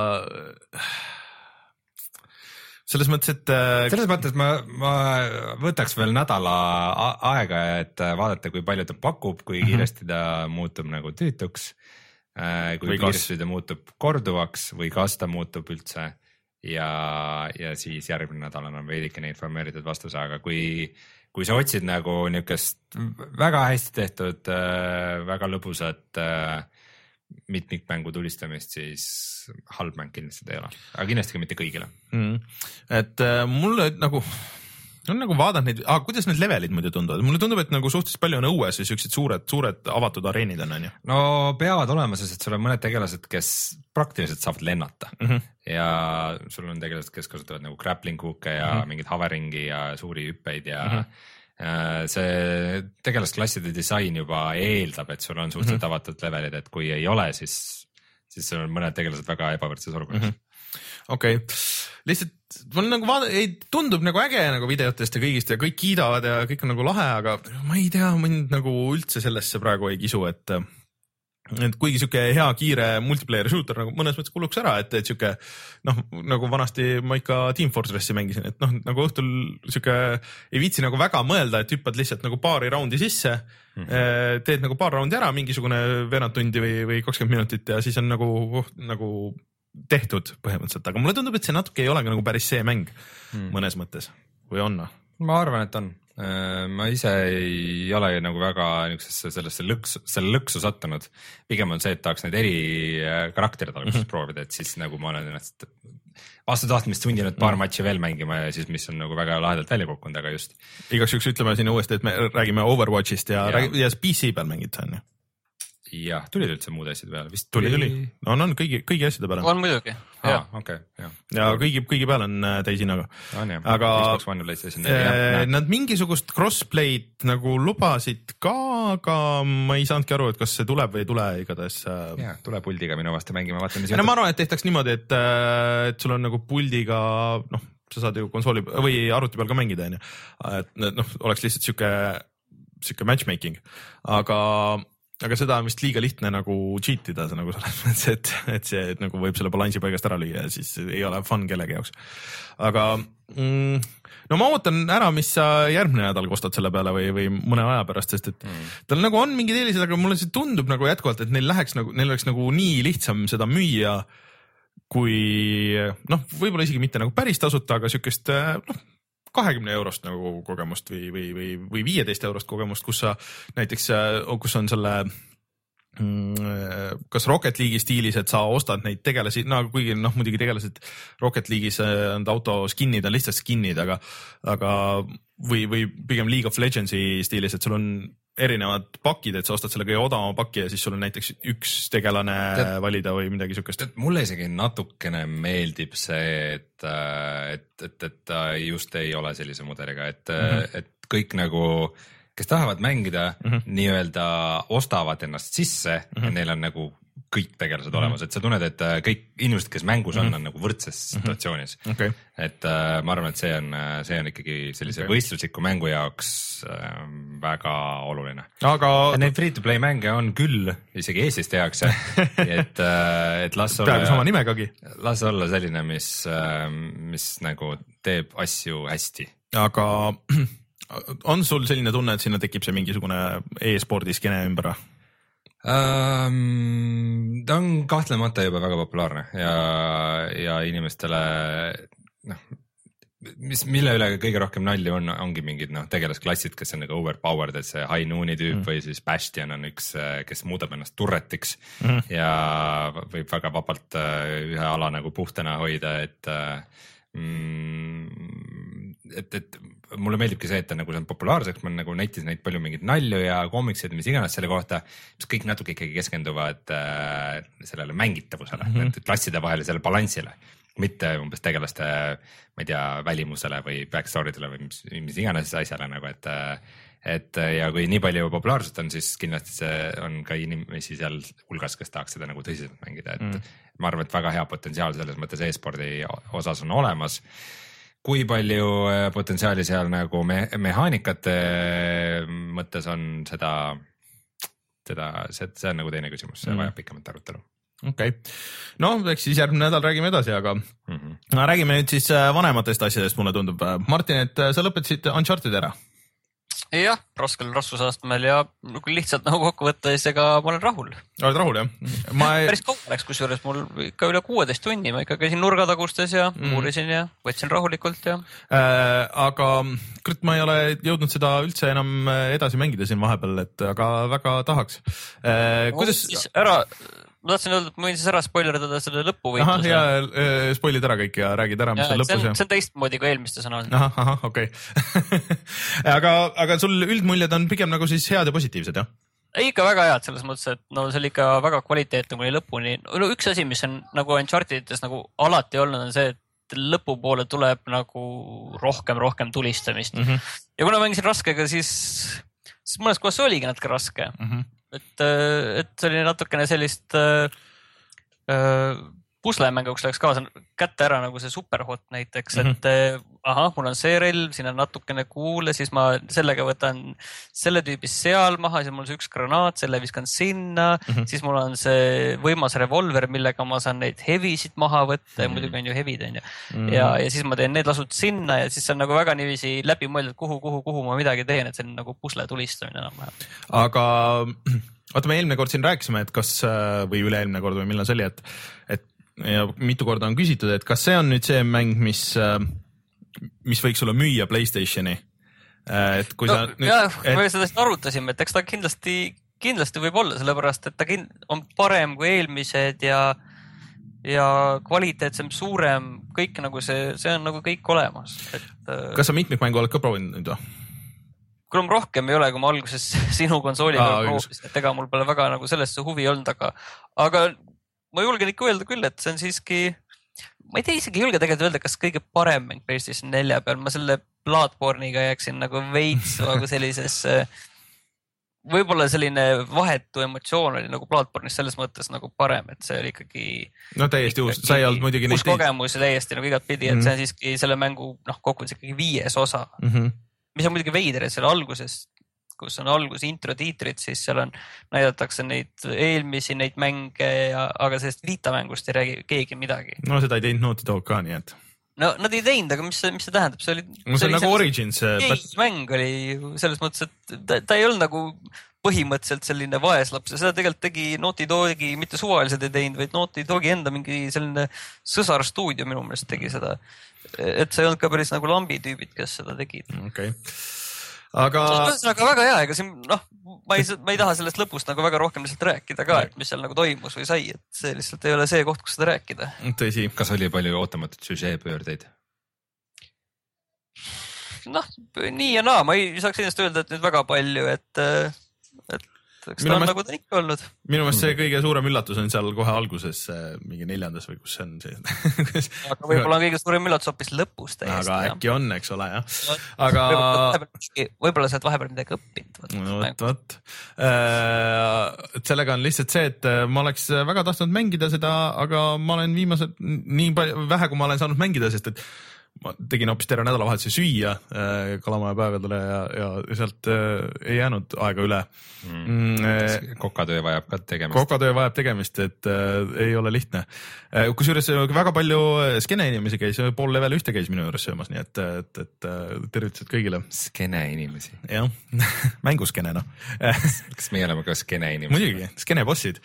[SPEAKER 1] selles mõttes, et
[SPEAKER 2] selles mõttes ma, ma võtaks veel nädala aega, et vaadata, kui palju ta pakub, kui kiiresti ta muutub nagu tüütuks, kui või kiiresti kas... ta muutub korduvaks või kas ta muutub üldse ja, ja siis järgmine nädal on veidikene informeeritud vastuse, aga kui, kui sa otsid nagu niisugust väga hästi tehtud, väga lõbusat mitmikmängu tulistamist, siis halb mäng kindlasti ei ole, aga kindlasti ka mitte kõigile
[SPEAKER 1] mm.. et äh, mulle nagu on nagu vaadanud neid, aga kuidas need levelid muidu tunduvad? Mulle tundub, et nagu suhteliselt palju on õues ja siuksed suured, suured avatud areenid on, on ju?
[SPEAKER 2] No peavad olema, sest sul on mõned tegelased, kes praktiliselt saavad lennata mm -hmm. ja sul on tegelased, kes kasutavad nagu grappling hook'e ja mm -hmm. mingit hoveringi ja suuri hüppeid ja mm -hmm. see tegelasklasside disain juba eeldab, et sul on suhteliselt mm -hmm. avatud levelid, et kui ei ole, siis, siis sul on mõned tegelased väga ebavõrdses olukorras mm. -hmm.
[SPEAKER 1] okei okay., lihtsalt mul nagu vaada, ei tundub nagu äge nagu videotest ja kõigist ja kõik kiidavad ja kõik on nagu lahe, aga ma ei tea, mind nagu üldse sellesse praegu ei kisu, et et kuigi siuke hea kiire multiplayer shooter nagu mõnes mõttes kuluks ära, et, et siuke noh, nagu vanasti ma ikka Team Fortressi mängisin, et noh, nagu õhtul siuke ei viitsi nagu väga mõelda, et hüppad lihtsalt nagu paari raundi sisse mm, -hmm. teed nagu paar raundi ära, mingisugune veerand tundi või, või kakskümmend minutit ja siis on nagu, nagu tehtud põhimõtteliselt, aga mulle tundub, et see natuke ei olegi nagu päris see mäng mm. mõnes mõttes või on?
[SPEAKER 2] Ma arvan, et on. Ma ise ei ole nagu väga niisugusesse sellesse lõksu, selle lõksu sattunud. Pigem on see, et tahaks neid eri karakterid alguses mm -hmm. proovida, et siis nagu ma olen ennast vastu tahtmist sundinud paar mm -hmm. matši veel mängima ja siis, mis on nagu väga lahedalt välja kukkunud, aga just.
[SPEAKER 1] Igaks juhuks ütleme siin uuesti, et me räägime Overwatchist ja, ja. ja P C peal mängid, on ju?
[SPEAKER 2] Jah, tulid üldse muud asjad peale?
[SPEAKER 1] Vist tuli, tuli. No on, on kõigi, kõigi asjade peale.
[SPEAKER 3] On muidugi.
[SPEAKER 2] Ah, okay, ja.
[SPEAKER 1] ja kõigi, kõigi peal on täishinnaga.
[SPEAKER 2] On jah,
[SPEAKER 1] aga
[SPEAKER 2] äh,
[SPEAKER 1] nad mingisugust crossplay'd nagu lubasid ka, aga ma ei saanudki aru, et kas see tuleb või ei tule igatahes.
[SPEAKER 2] Jah, tule puldiga minu vastu mängima, vaata mis
[SPEAKER 1] ja no ma arvan, et tehtaks niimoodi, et, et sul on nagu puldiga, noh, sa saad ju konsooli või arvuti peal ka mängida, on ju. Et noh, oleks lihtsalt siuke, siuke matchmaking, aga aga seda on vist liiga lihtne nagu cheat ida, nagu selles mõttes, et, et see et nagu võib selle balansi paigast ära lüüa ja siis ei ole fun kellegi jaoks. aga mm, no ma ootan ära, mis sa järgmine nädal kostad selle peale või, või mõne aja pärast, sest et mm. tal nagu on mingid eelised, aga mulle see tundub nagu jätkuvalt, et neil läheks nagu, neil oleks nagu nii lihtsam seda müüa, kui noh, võib-olla isegi mitte nagu päris tasuta, aga siukest noh, kahekümne eurost nagu kogemust või, või, või, või viieteist eurost kogemust, kus sa näiteks, kus on selle kas Rocket League'i stiilis, et sa ostad neid tegelasi, no kuigi noh, muidugi tegelased Rocket League'is on auto skin'id on lihtsalt skin'id, aga, aga või, või pigem League of Legends'i stiilis, et sul on erinevad pakid, et sa ostad selle kõige odavama paki ja siis sul on näiteks üks tegelane Tead, valida või midagi siukest.
[SPEAKER 2] Mulle isegi natukene meeldib see, et, et, et, et ta just ei ole sellise mudeliga, et mm, -hmm. et kõik nagu kes tahavad mängida mm -hmm. nii-öelda ostavad ennast sisse mm -hmm. ja neil on nagu kõik tegelased mm -hmm. olemas, et sa tunned, et kõik inimesed, kes mängus on, on nagu võrdses situatsioonis mm. -hmm. Okay. et äh, ma arvan, et see on, see on ikkagi sellise okay. võistlusliku mängu jaoks äh, väga oluline. Aga neid free-to-play mänge on küll, isegi Eestis tehakse, et, äh, et las olla,
[SPEAKER 1] peaaegu sama nimegagi.
[SPEAKER 2] Las olla selline, mis, äh, mis nagu teeb asju hästi.
[SPEAKER 1] Aga on sul selline tunne, et sinna tekib see mingisugune e-spordi skeene ümber?
[SPEAKER 2] Um, ta on kahtlemata juba väga populaarne ja, ja inimestele, noh, mis, mille üle kõige rohkem nalja on, ongi mingid noh, tegelasklassid, kes on nagu overpowered, et see High Nooni tüüp mm. või siis Bastion on üks, kes muudab ennast turretiks mm. ja võib väga vabalt ühe ala nagu puhtana hoida, et mm, et, et mulle meeldibki see, et ta nagu see on populaarseks, ma olen nagu netis neid palju mingeid nalju ja koomikseid, mis iganes selle kohta, mis kõik natuke ikkagi keskenduvad äh, sellele mängitavusele mm, -hmm. et klasside vahele, selle balansile, mitte umbes tegelaste, ma ei tea, välimusele või backstory'dele või mis, mis iganes asjale nagu, et et ja kui nii palju populaarsust on, siis kindlasti see on ka inimesi seal hulgas, kes tahaks seda nagu tõsiselt mängida, et mm. ma arvan, et väga hea potentsiaal selles mõttes e-spordi osas on olemas. Kui palju potentsiaali seal nagu me mehaanikate mõttes on seda, seda, see, see on nagu teine küsimus, see mm. vajab pikemat arutelu.
[SPEAKER 1] Okei, okay. No eks siis järgmine nädal räägime edasi, aga mm -hmm. no, räägime nüüd siis vanematest asjadest, mulle tundub. Martin, et sa lõpetasid Uncharted ära.
[SPEAKER 3] Jah, raskel raskusastmel ja lihtsalt nagu kokku võttes, ega ma olen rahul.
[SPEAKER 1] Oled rahul, jah? Ma ei...
[SPEAKER 3] päris kaua läks, kusjuures mul ikka üle kuueteist tunni, ma ikka käisin nurgatagustes ja mm. uurisin ja võtsin rahulikult ja
[SPEAKER 1] äh,. Aga kurat, ma ei ole jõudnud seda üldse enam edasi mängida siin vahepeal, et aga väga tahaks äh,. Kuidas...
[SPEAKER 3] No, ära... ma tahtsin öelda, et ma võin siis ära spoilerdada selle lõpuvõitluse.
[SPEAKER 1] Ja spoilid ära kõik ja räägid ära, mis ja, on lõpus.
[SPEAKER 3] See on, see on teistmoodi kui eelmistes on olnud.
[SPEAKER 1] Ahah, ahah, okei okay. aga, aga sul üldmuljed on pigem nagu siis head ja positiivsed, jah?
[SPEAKER 3] Ei, ikka väga head selles mõttes, et no see oli ikka väga kvaliteetne kuni lõpuni. No üks asi, mis on nagu Unchartedites nagu alati olnud, on see, et lõpupoole tuleb nagu rohkem, rohkem tulistamist. Mm -hmm. Ja kuna mängisin raskega, siis, siis mõnes kohas oligi natuke raske. Mm -hmm. et, et see oli natukene sellist äh, äh, puslemänguks läks kaasa kätte ära nagu see Superhot näiteks, mm -hmm. et äh, ahah, mul on see relv, siin on natukene kuule, siis ma sellega võtan selle tüübi seal maha, siis mul on see üks granaat, selle viskan sinna, mm -hmm. siis mul on see võimas revolver, millega ma saan neid hevisid maha võtta mm -hmm. ja muidugi on ju hevid on ju. Mm -hmm. ja, ja siis ma teen need lasud sinna ja siis see on nagu väga niiviisi läbi mõeldud, kuhu, kuhu, kuhu ma midagi teen, et see on nagu pusle tulistamine enam-vähem.
[SPEAKER 1] Aga vaata, me eelmine kord siin rääkisime, et kas või üle-eelmine kord või millal see oli, et, et ja mitu korda on küsitud, et kas see on nüüd see mäng, mis mis võiks sulle müüa PlayStationi, et kui no, sa
[SPEAKER 3] nüüd, jah, et... me seda arutasime, et eks ta kindlasti kindlasti võib olla, sellepärast et ta on parem kui eelmised ja ja kvaliteetsem, suurem, kõik nagu see, see on nagu kõik olemas, et
[SPEAKER 1] kas sa mitmikmängu oled ka proovinud nüüd või?
[SPEAKER 3] Küll on rohkem ei ole, kui ma alguses sinu konsooliga proovisin, et ega mul pole väga nagu sellesse huvi olnud, aga aga ma julgen ikka öelda küll, et see on siiski, ma ei tea, isegi ei julge tegelikult öelda, kas kõige parem mäng PlayStation nelja peal, ma selle Bloodborne'iga jääksin nagu veits nagu sellises, võib-olla selline vahetu emotsioon oli nagu Bloodborne'is selles mõttes nagu parem, et see oli ikkagi
[SPEAKER 1] no täiesti uus, sa ei olnud muidugi
[SPEAKER 3] uus kogemus ja täiesti nagu igat pidi, et mm -hmm. see on siiski selle mängu noh, kokkuvõttes ikkagi viies osa, mm -hmm. mis on muidugi veider, et selle alguses kus on algus intro tiitrid, siis seal on, näidatakse neid eelmisi neid mänge, ja, aga sellest Vita mängust ei räägi keegi midagi.
[SPEAKER 1] No seda ei teinud Naughty Dog ka, nii et.
[SPEAKER 3] No nad ei teinud, aga mis see, mis see tähendab? See oli,
[SPEAKER 1] no, see oli nagu Origins.
[SPEAKER 3] mäng oli selles mõttes, et ta, ta ei olnud nagu põhimõtteliselt selline vaeslaps ja seda tegelikult tegi Naughty Dogi, mitte suvaliselt ei teinud, vaid Naughty Dogi enda mingi selline sõsarstuudio minu meelest tegi seda. Et see ei olnud ka päris nagu lambi tüübid, kes seda tegid.
[SPEAKER 1] Okei. Okay. Aga
[SPEAKER 3] aga väga hea, ega siin noh, ma ei, ma ei taha sellest lõpust nagu väga rohkem lihtsalt rääkida ka, et mis seal nagu toimus või sai, et see lihtsalt ei ole see koht, kus seda rääkida.
[SPEAKER 1] Tõsi.
[SPEAKER 2] Kas oli palju ootamatut süžeepöördeid?
[SPEAKER 3] Noh, nii ja naa, ma ei saaks ennast öelda, et nüüd väga palju, et, et eks ta on nagu ta ikka olnud.
[SPEAKER 1] Minu meelest see kõige suurem üllatus on seal kohe alguses, mingi neljandas või kus see on see.
[SPEAKER 3] Aga võib-olla on kõige suurem üllatus hoopis lõpus täiesti.
[SPEAKER 1] Aga äkki on, eks ole, jah. Aga...
[SPEAKER 3] Võib-olla sa oled vahepeal midagi õppinud.
[SPEAKER 1] Võt, võt. Sellega on lihtsalt see, et ma oleks väga tahtnud mängida seda, aga ma olen viimased nii palju, vähe kui ma olen saanud mängida, sest et ma tegin hoopis terve nädalavahetuse süüa äh, Kalamaja päevadele ja, ja sealt äh, ei jäänud aega üle
[SPEAKER 2] mm.. Mm, kokatöö vajab ka tegemist.
[SPEAKER 1] Kokatöö vajab tegemist, et äh, ei ole lihtne äh,. Kusjuures väga palju skene inimesi käis, pool level ühte käis minu juures söömas, nii et, et, et tervitused kõigile.
[SPEAKER 2] Skene inimesi.
[SPEAKER 1] Jah, mänguskene noh.
[SPEAKER 2] Kas meie oleme ka skene inimesi?
[SPEAKER 1] Muidugi, skene bossid.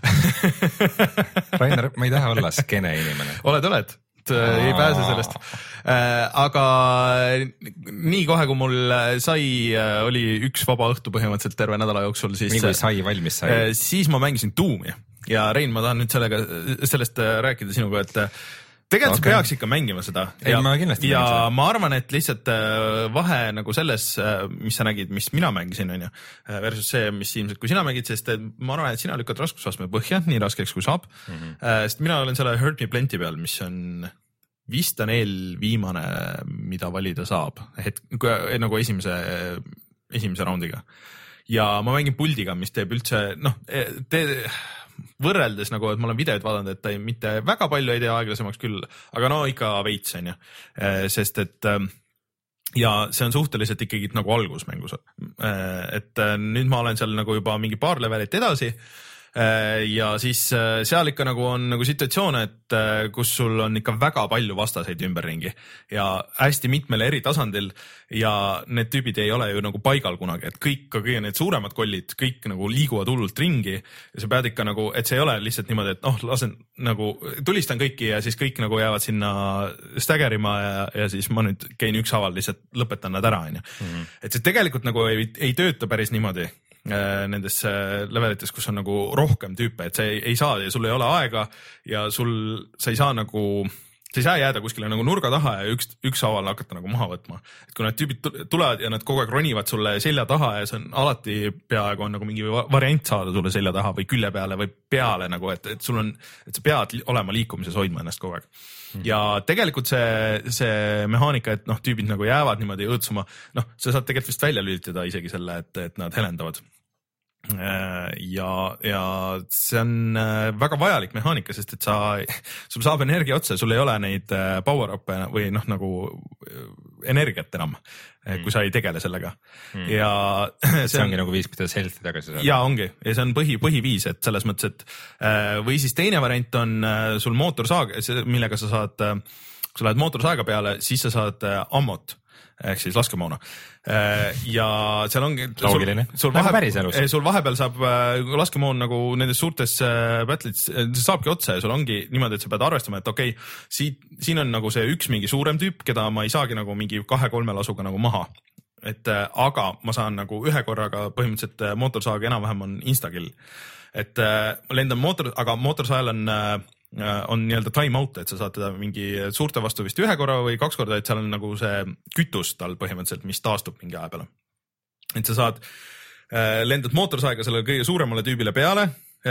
[SPEAKER 2] Rainer, ma ei taha olla skene inimene.
[SPEAKER 1] Oled, oled. Ei pääse sellest. Aga nii kohe, kui mul sai, oli üks vaba õhtu põhimõtteliselt terve nädala jooksul, siis,
[SPEAKER 2] nii kui sai valmis sai.
[SPEAKER 1] siis ma mängisin Doomi ja Rein, ma tahan nüüd sellega, sellest rääkida sinuga, et tegelikult okay. peaks ikka mängima seda.
[SPEAKER 2] Ei,
[SPEAKER 1] ja,
[SPEAKER 2] ma kindlasti
[SPEAKER 1] ja ma arvan, et lihtsalt vahe nagu selles, mis sa nägid, mis mina mängisin, on ju, versus see, mis ilmselt kui sina mängid, sest ma arvan, et sina lükkad raskusvastme põhja, nii raskeks kui saab. Mm-hmm. Sest mina olen selle Hurt Me Plenty peal, mis on vist on eelviimane, mida valida saab, et nagu esimese, esimese raundiga. Ja ma mängin puldiga, mis teeb üldse, noh, te, võrreldes nagu, et ma olen videoid vaadanud, et ta ei, mitte väga palju ei tee aeglasemaks küll, aga no ikka veits on ju, sest et ja see on suhteliselt ikkagi nagu algusmängus, et nüüd ma olen seal nagu juba mingi paar levelit edasi ja siis seal ikka nagu on nagu situatsioon, et kus sul on ikka väga palju vastaseid ümberringi ja hästi mitmel eri tasandil ja need tüübid ei ole ju nagu paigal kunagi, et kõik, kõige need suuremad kollid, kõik nagu liiguvad hullult ringi ja sa pead ikka nagu, et see ei ole lihtsalt niimoodi, et noh, lasen nagu, tulistan kõiki ja siis kõik nagu jäävad sinna staggerima ja, ja siis ma nüüd käin ükshaaval lihtsalt lõpetan nad ära, on ju. Et see tegelikult nagu ei, ei tööta päris niimoodi nendes levelites, kus on nagu rohkem tüüpe, et sa ei, ei saa ja sul ei ole aega ja sul, sa ei saa nagu, sa ei saa jääda kuskile nagu nurga taha ja üks, üks haaval hakata nagu maha võtma. Et kui need tüübid tulevad ja nad kogu aeg ronivad sulle selja taha ja see on alati peaaegu on nagu mingi variant saada sulle selja taha või külje peale või peale nagu, et, et sul on, et sa pead olema liikumises hoidma ennast kogu aeg. Ja tegelikult see, see mehaanika, et noh, tüübid nagu jäävad niimoodi õõtsuma, noh, sa saad tegelikult vist välja lülitada isegi selle, et, et nad helendavad. Ja, ja see on väga vajalik mehaanika, sest et sa, sul saab energia otsa, sul ei ole neid power-up'e või noh, nagu energiat enam, mm. kui sa ei tegele sellega. Mm. Ja
[SPEAKER 2] see, see ongi on, nagu viis, kuidas health'i tagasi saada.
[SPEAKER 1] Ja ongi, ja see on põhi, põhiviis, et selles mõttes, et või siis teine variant on sul mootorsaag, millega sa saad, kui sa lähed mootorsaaga peale, siis sa saad ammot ehk siis laskemoona. Ja seal ongi
[SPEAKER 2] sul,
[SPEAKER 1] sul, vahepeal, sul vahepeal saab laskemoon nagu nendes suurtes battles, saabki otsa ja sul ongi niimoodi, et sa pead arvestama, et okei, okay, siit, siin on nagu see üks mingi suurem tüüp, keda ma ei saagi nagu mingi kahe-kolme lasuga nagu maha. Et aga ma saan nagu ühe korraga põhimõtteliselt mootorsaag enam-vähem on instakill. Et ma lendan mootor, aga mootorsael on on nii-öelda time out, et sa saad teda mingi suurte vastu vist ühe korra või kaks korda, et seal on nagu see kütus tal põhimõtteliselt, mis taastub mingi aja peale. Et sa saad, lendad mootorsaega sellele kõige suuremale tüübile peale,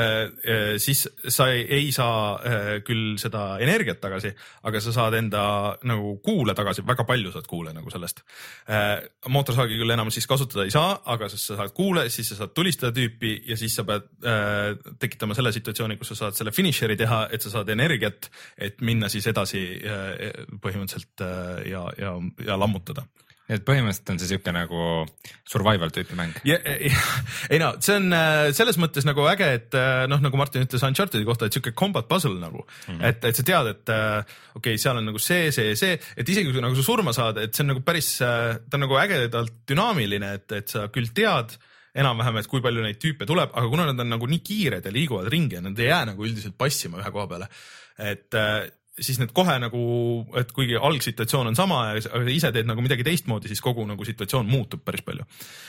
[SPEAKER 1] siis sa ei, ei saa küll seda energiat tagasi, aga sa saad enda nagu kuule tagasi, väga palju saad kuule nagu sellest. Mootorsaagi küll enam siis kasutada ei saa, aga sa saad kuule, siis sa saad tulistada tüüpi ja siis sa pead äh, tekitama selle situatsiooni, kus sa saad selle finisheri teha, et sa saad energiat, et minna siis edasi äh, põhimõtteliselt äh, ja, ja, ja lammutada.
[SPEAKER 2] Et põhimõtteliselt on see siuke nagu survival tüüpi mäng.
[SPEAKER 1] Ja, ja, ei no, see on selles mõttes nagu äge, et noh, nagu Martin ütles Unchartedi kohta, et siuke combat puzzle nagu, mm-hmm. et, et sa tead, et okei, okay, seal on nagu see, see, see, et isegi kui nagu sa surma saad, et see on nagu päris, ta on nagu ägedalt dünaamiline, et, et sa küll tead enam-vähem, et kui palju neid tüüpe tuleb, aga kuna nad on nagu nii kiired ja liiguvad ringi ja nad ei jää nagu üldiselt passima ühe koha peale, et siis need kohe nagu, et kuigi algsituatsioon on sama, aga ise teed nagu midagi teistmoodi, siis kogu nagu situatsioon muutub päris palju.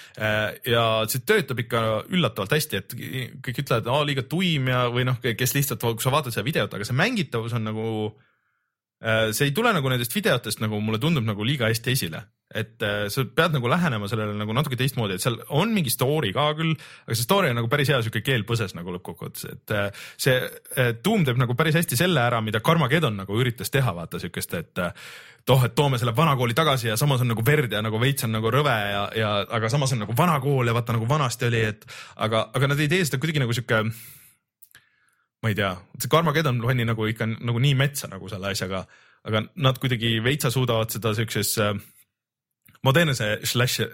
[SPEAKER 1] Ja see töötab ikka üllatavalt hästi, et kõik ütlevad, et aa, liiga tuim ja, või noh, kes lihtsalt, kui sa vaatad seda videot, aga see mängitavus on nagu, see ei tule nagu nendest videotest, nagu mulle tundub nagu liiga hästi esile. et äh, sa pead nagu lähenema sellele nagu natuke teistmoodi, et seal on mingi story ka küll, aga see story on nagu päris hea siuke keel põses nagu lõppkokkuvõttes, et äh, see äh, Doom teeb nagu päris hästi selle ära, mida Carmageddon nagu üritas teha, vaata siukest, et äh, toh, et toome selle vana kooli tagasi ja samas on nagu verd ja nagu veits on nagu rõve ja, ja aga samas on nagu vana kool ja vaata nagu vanasti oli, et aga, aga nad ei tee seda kuidagi nagu siuke, ma ei tea, see Carmageddon pani nagu ikka nagu nii metsa nagu selle asjaga, aga nad kuidagi veitsa suudavad seda siukses äh, modernse slasher,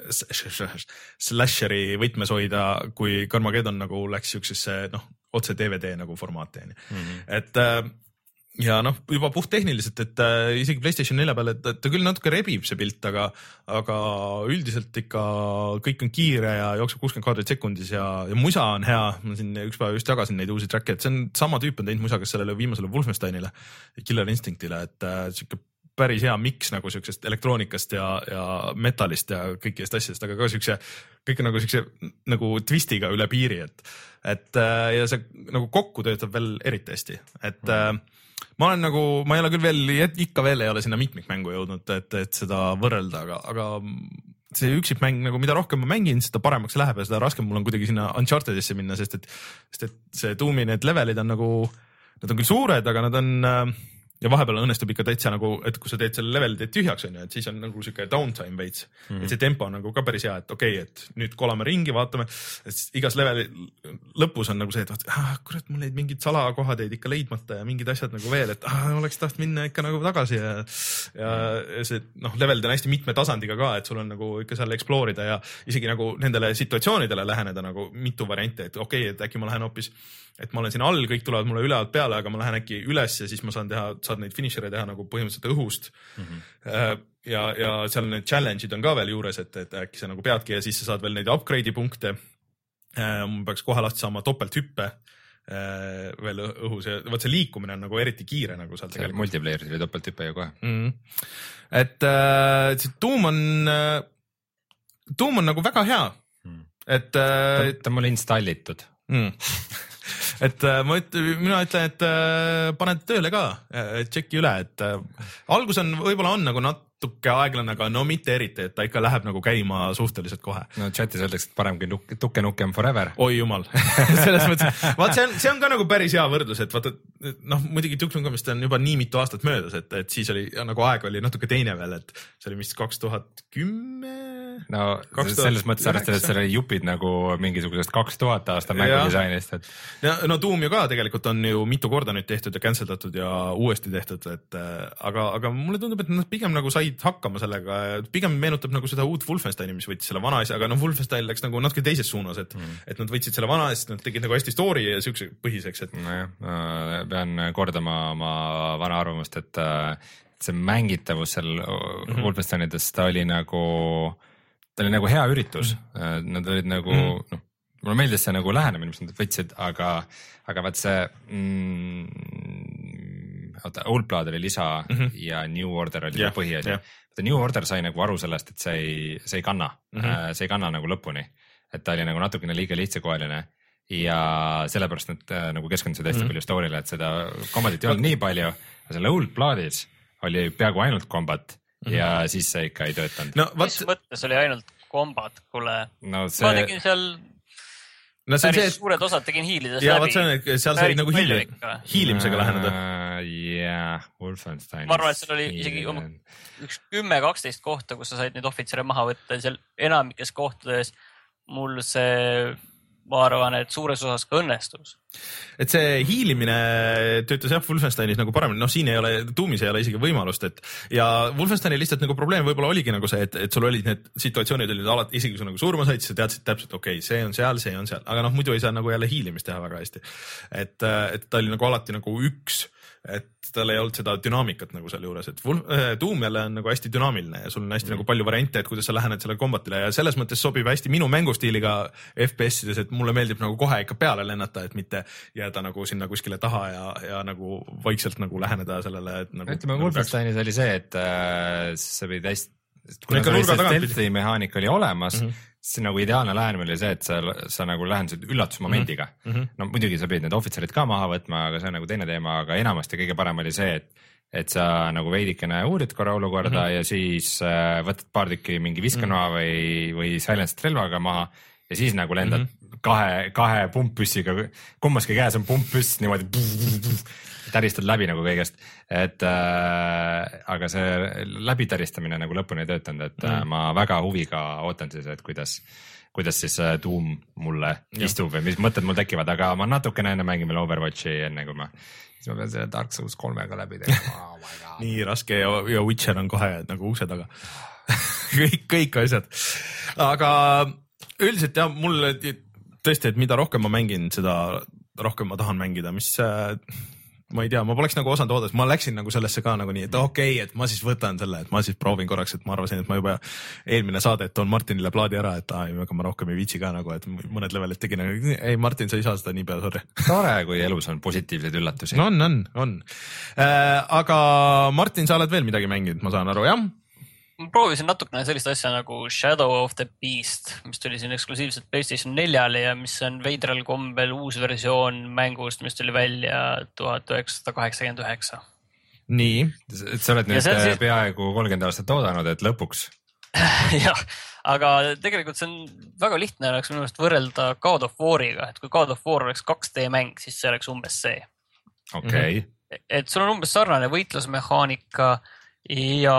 [SPEAKER 1] slasheri võtmes hoida, kui Carmageddon nagu läks siuksesse noh, otse D V D nagu formaati. Mm-hmm. Et äh, ja noh, juba puht tehniliselt, et äh, isegi PlayStation nelja peal, et ta küll natuke rebib see pilt, aga, aga üldiselt ikka kõik on kiire ja jookseb kuuskümmend kaadrit sekundis ja, ja musa on hea. Ma siin üks päev just jagasin neid uusi track'e, et see on sama tüüp on teinud musa, kes sellele viimasele Wolfensteinile, Killer Instinctile, et äh, siuke päris hea miks nagu siuksest elektroonikast ja, ja metallist ja kõikidest asjadest, aga ka siukse, kõik nagu siukse nagu twistiga üle piiri, et, et ja see nagu kokku töötab veel eriti hästi, et mm. ma olen nagu, ma ei ole küll veel, ikka veel ei ole sinna mitmikmängu jõudnud, et, et seda võrrelda, aga, aga see üksikmäng nagu mida rohkem ma mängin, seda paremaks läheb ja seda raskem mul on kuidagi sinna Unchartedisse minna, sest et, sest et see Doomi need levelid on nagu, nad on küll suured, aga nad on ja vahepeal õnnestub ikka täitsa nagu, et kui sa teed selle leveli teed tühjaks on ju, et siis on nagu siuke downtime veits, mm-hmm. et see tempo on nagu ka päris hea, et okei okay,, et nüüd kolame ringi, vaatame, et igas leveli lõpus on nagu see, et ah, kurat, mul neid mingid salakohad jäid ikka leidmata ja mingid asjad nagu veel, et ah, oleks taht minna ikka nagu tagasi ja, ja see noh, levelid on hästi mitme tasandiga ka, et sul on nagu ikka seal explore ida ja isegi nagu nendele situatsioonidele läheneda nagu mitu varianti, et okei okay,, et äkki ma lähen hoopis, et ma olen siin all, kõik tulevad mulle üle alt peale, aga ma lähen äkki üles ja siis ma saan teha, saad neid finisher'e teha nagu põhimõtteliselt õhust. Mm-hmm. Ja, ja seal need challenge'id on ka veel juures, et, et äkki sa nagu peadki ja siis sa saad veel neid upgrade'i punkte. Ma peaks kohe lahti saama topelthüppe veel õhus ja võt see liikumine on nagu eriti kiire nagu seal
[SPEAKER 2] tegelikult. Multiplayeris oli topelthüppe ju kohe.
[SPEAKER 1] Mm-hmm. Et äh, see Doom on, Doom on nagu väga hea. Mm. Et, äh,
[SPEAKER 2] ta, ta on mul installitud.
[SPEAKER 1] Mm. et ma ütlen, mina ütlen, et paned tööle ka, tšeki üle, et algus on, võib-olla on nagu natuke aeglane, aga no mitte eriti, et ta ikka läheb nagu käima suhteliselt kohe.
[SPEAKER 2] No chatis öeldakse, et parem kui nukke, tukke nukem forever.
[SPEAKER 1] Oi jumal. Selles mõttes, vaat see on, see on ka nagu päris hea võrdlus, et vaata, noh, muidugi tukke nukemist on juba nii mitu aastat möödas, et, et siis oli, nagu aeg oli natuke teine veel, et see oli vist kaks tuhat kümme
[SPEAKER 2] no selles mõttes arvestades, et seal oli jupid nagu mingisugusest kaks tuhat aasta mängu disainist. Et...
[SPEAKER 1] Ja, no Doom ju ka tegelikult on ju mitu korda nüüd tehtud ja canceldatud ja uuesti tehtud, et aga, aga mulle tundub, et nad pigem nagu said hakkama sellega, pigem meenutab nagu seda uut Wolfensteini, mis võttis selle vana asja, aga no Wolfenstein läks nagu natuke teises suunas, et, mm. et nad võtsid selle vana asja, nad tegid nagu hästi story ja siukse põhiseks, et
[SPEAKER 2] nojah, pean kordama oma vana arvamust, et see mängitavus seal mm-hmm. Wolfensteinides, ta oli nagu ta oli nagu hea üritus, nad olid nagu mm. noh, mulle meeldis see nagu lähenemine, mis nad võtsid, aga, aga vaat see mm, oota, Old Blood oli lisa mm-hmm. ja New Order oli yeah, põhiasi. Yeah. New Order sai nagu aru sellest, et see ei, see ei kanna mm-hmm., see ei kanna nagu lõpuni, et ta oli nagu natukene liiga lihtsakoeline ja sellepärast nad nagu keskendusid hästi mm-hmm. palju story'le, et seda kombatit ei olnud nii palju, aga selle Old Bloodis oli peaaegu ainult kombat ja mm-hmm. siis see ikka ei töötanud.
[SPEAKER 3] No, mis vat... mõttes oli ainult kombat, kuule no see... ma tegin seal no, päris see... suured osad tegin hiilides
[SPEAKER 1] ja,
[SPEAKER 3] läbi.
[SPEAKER 1] Ja seal sai nagu hiili... hiilimisega läheneda.
[SPEAKER 2] Jah, Wolfenstein.
[SPEAKER 3] Ma arvan, et seal oli isegi üks kümme kaksteist kohta, kus sa said neid ohvitsere maha võtta ja seal enamikes kohtades mul see ma arvan, et suures osas ka õnnestus.
[SPEAKER 1] Et see hiilimine töötas jah Wolfensteinis nagu paremini, noh siin ei ole, Doomis ei ole isegi võimalust, et ja Wolfensteini lihtsalt nagu probleem võib-olla oligi nagu see, et, et sul olid need situatsioonid olid alati, isegi kui sa nagu surma said, siis sa teadsid täpselt, okei, okay, see on seal, see on seal, aga noh muidu ei saa nagu jälle hiilimist teha väga hästi. Et, et ta oli nagu alati nagu üks, et tal ei olnud seda dünaamikat nagu seal juures, et Doom jälle on nagu hästi dünaamiline ja sul on hästi mm. nagu palju variante, et kuidas sa lähened selle kombatile ja selles mõttes sobib hästi minu mängustiiliga F P S-ides, et mulle meeldib nagu kohe ikka peale lennata, et mitte jääda nagu sinna kuskile taha ja, ja nagu vaikselt nagu läheneda sellele.
[SPEAKER 2] Nagu, ütleme, Wolfensteinis oli see, et äh, see pidi hästi, kuna see stealthi mehaanika oli olemas, mm-hmm. siis nagu ideaalne lähenemine oli see, et sa, sa nagu lähendasid üllatusmomendiga. Mm-hmm. No muidugi sa pidid need ohvitserid ka maha võtma, aga see on nagu teine teema, aga enamasti kõige parem oli see, et, et sa nagu veidikene uurid korra olukorda mm -hmm. ja siis äh, võtad paar tükki mingi viskanoa mm -hmm. või, või silenced relvaga maha ja siis nagu lendad mm -hmm. kahe, kahe pumppüssiga, kummaski käes on pumppüss niimoodi täristad läbi nagu kõigest, et äh, aga see läbitaristamine nagu lõpuni ei töötanud, et mm. ma väga huviga ootan siis, et kuidas, kuidas siis Doom mulle ja. istub või mis mõtted mul tekivad, aga ma natukene enne mängin veel Overwatchi enne kui ma, siis ma pean selle Dark Souls kolmega läbi tegema oh.
[SPEAKER 1] nii raske ja, ja Witcher on kohe nagu ukse taga kõik, kõik asjad, aga üldiselt jah, mulle tõesti, et mida rohkem ma mängin, seda rohkem ma tahan mängida, mis ma ei tea, ma poleks nagu osanud oodata, ma läksin nagu sellesse ka nagu nii, et okei okay,, et ma siis võtan selle, et ma siis proovin korraks, et ma arvasin, et ma juba eelmine saade, et toon Martinile plaadi ära, et aa, aga ma rohkem ei viitsi ka nagu, et mõned levelid tegin, ei Martin, sa ei saa seda nii pea, sorry.
[SPEAKER 2] Tore, kui elus on positiivseid üllatusi.
[SPEAKER 1] no on, on, on äh,. aga Martin, sa oled veel midagi mänginud, ma saan aru, jah?
[SPEAKER 3] ma proovisin natukene sellist asja nagu Shadow of the Beast, mis tuli siin eksklusiivselt PlayStation neljale ja mis on veidral kombel uus versioon mängust, mis tuli välja tuhat üheksasada kaheksakümmend üheksa.
[SPEAKER 1] nii,
[SPEAKER 2] et sa oled nüüd siis... peaaegu kolmkümmend aastat oodanud, et lõpuks.
[SPEAKER 3] jah, aga tegelikult see on väga lihtne oleks minu meelest võrrelda God of War'iga, et kui God of War oleks kaks D mäng, siis see oleks umbes see.
[SPEAKER 2] okei okay..
[SPEAKER 3] et sul on umbes sarnane võitlusmehaanika ja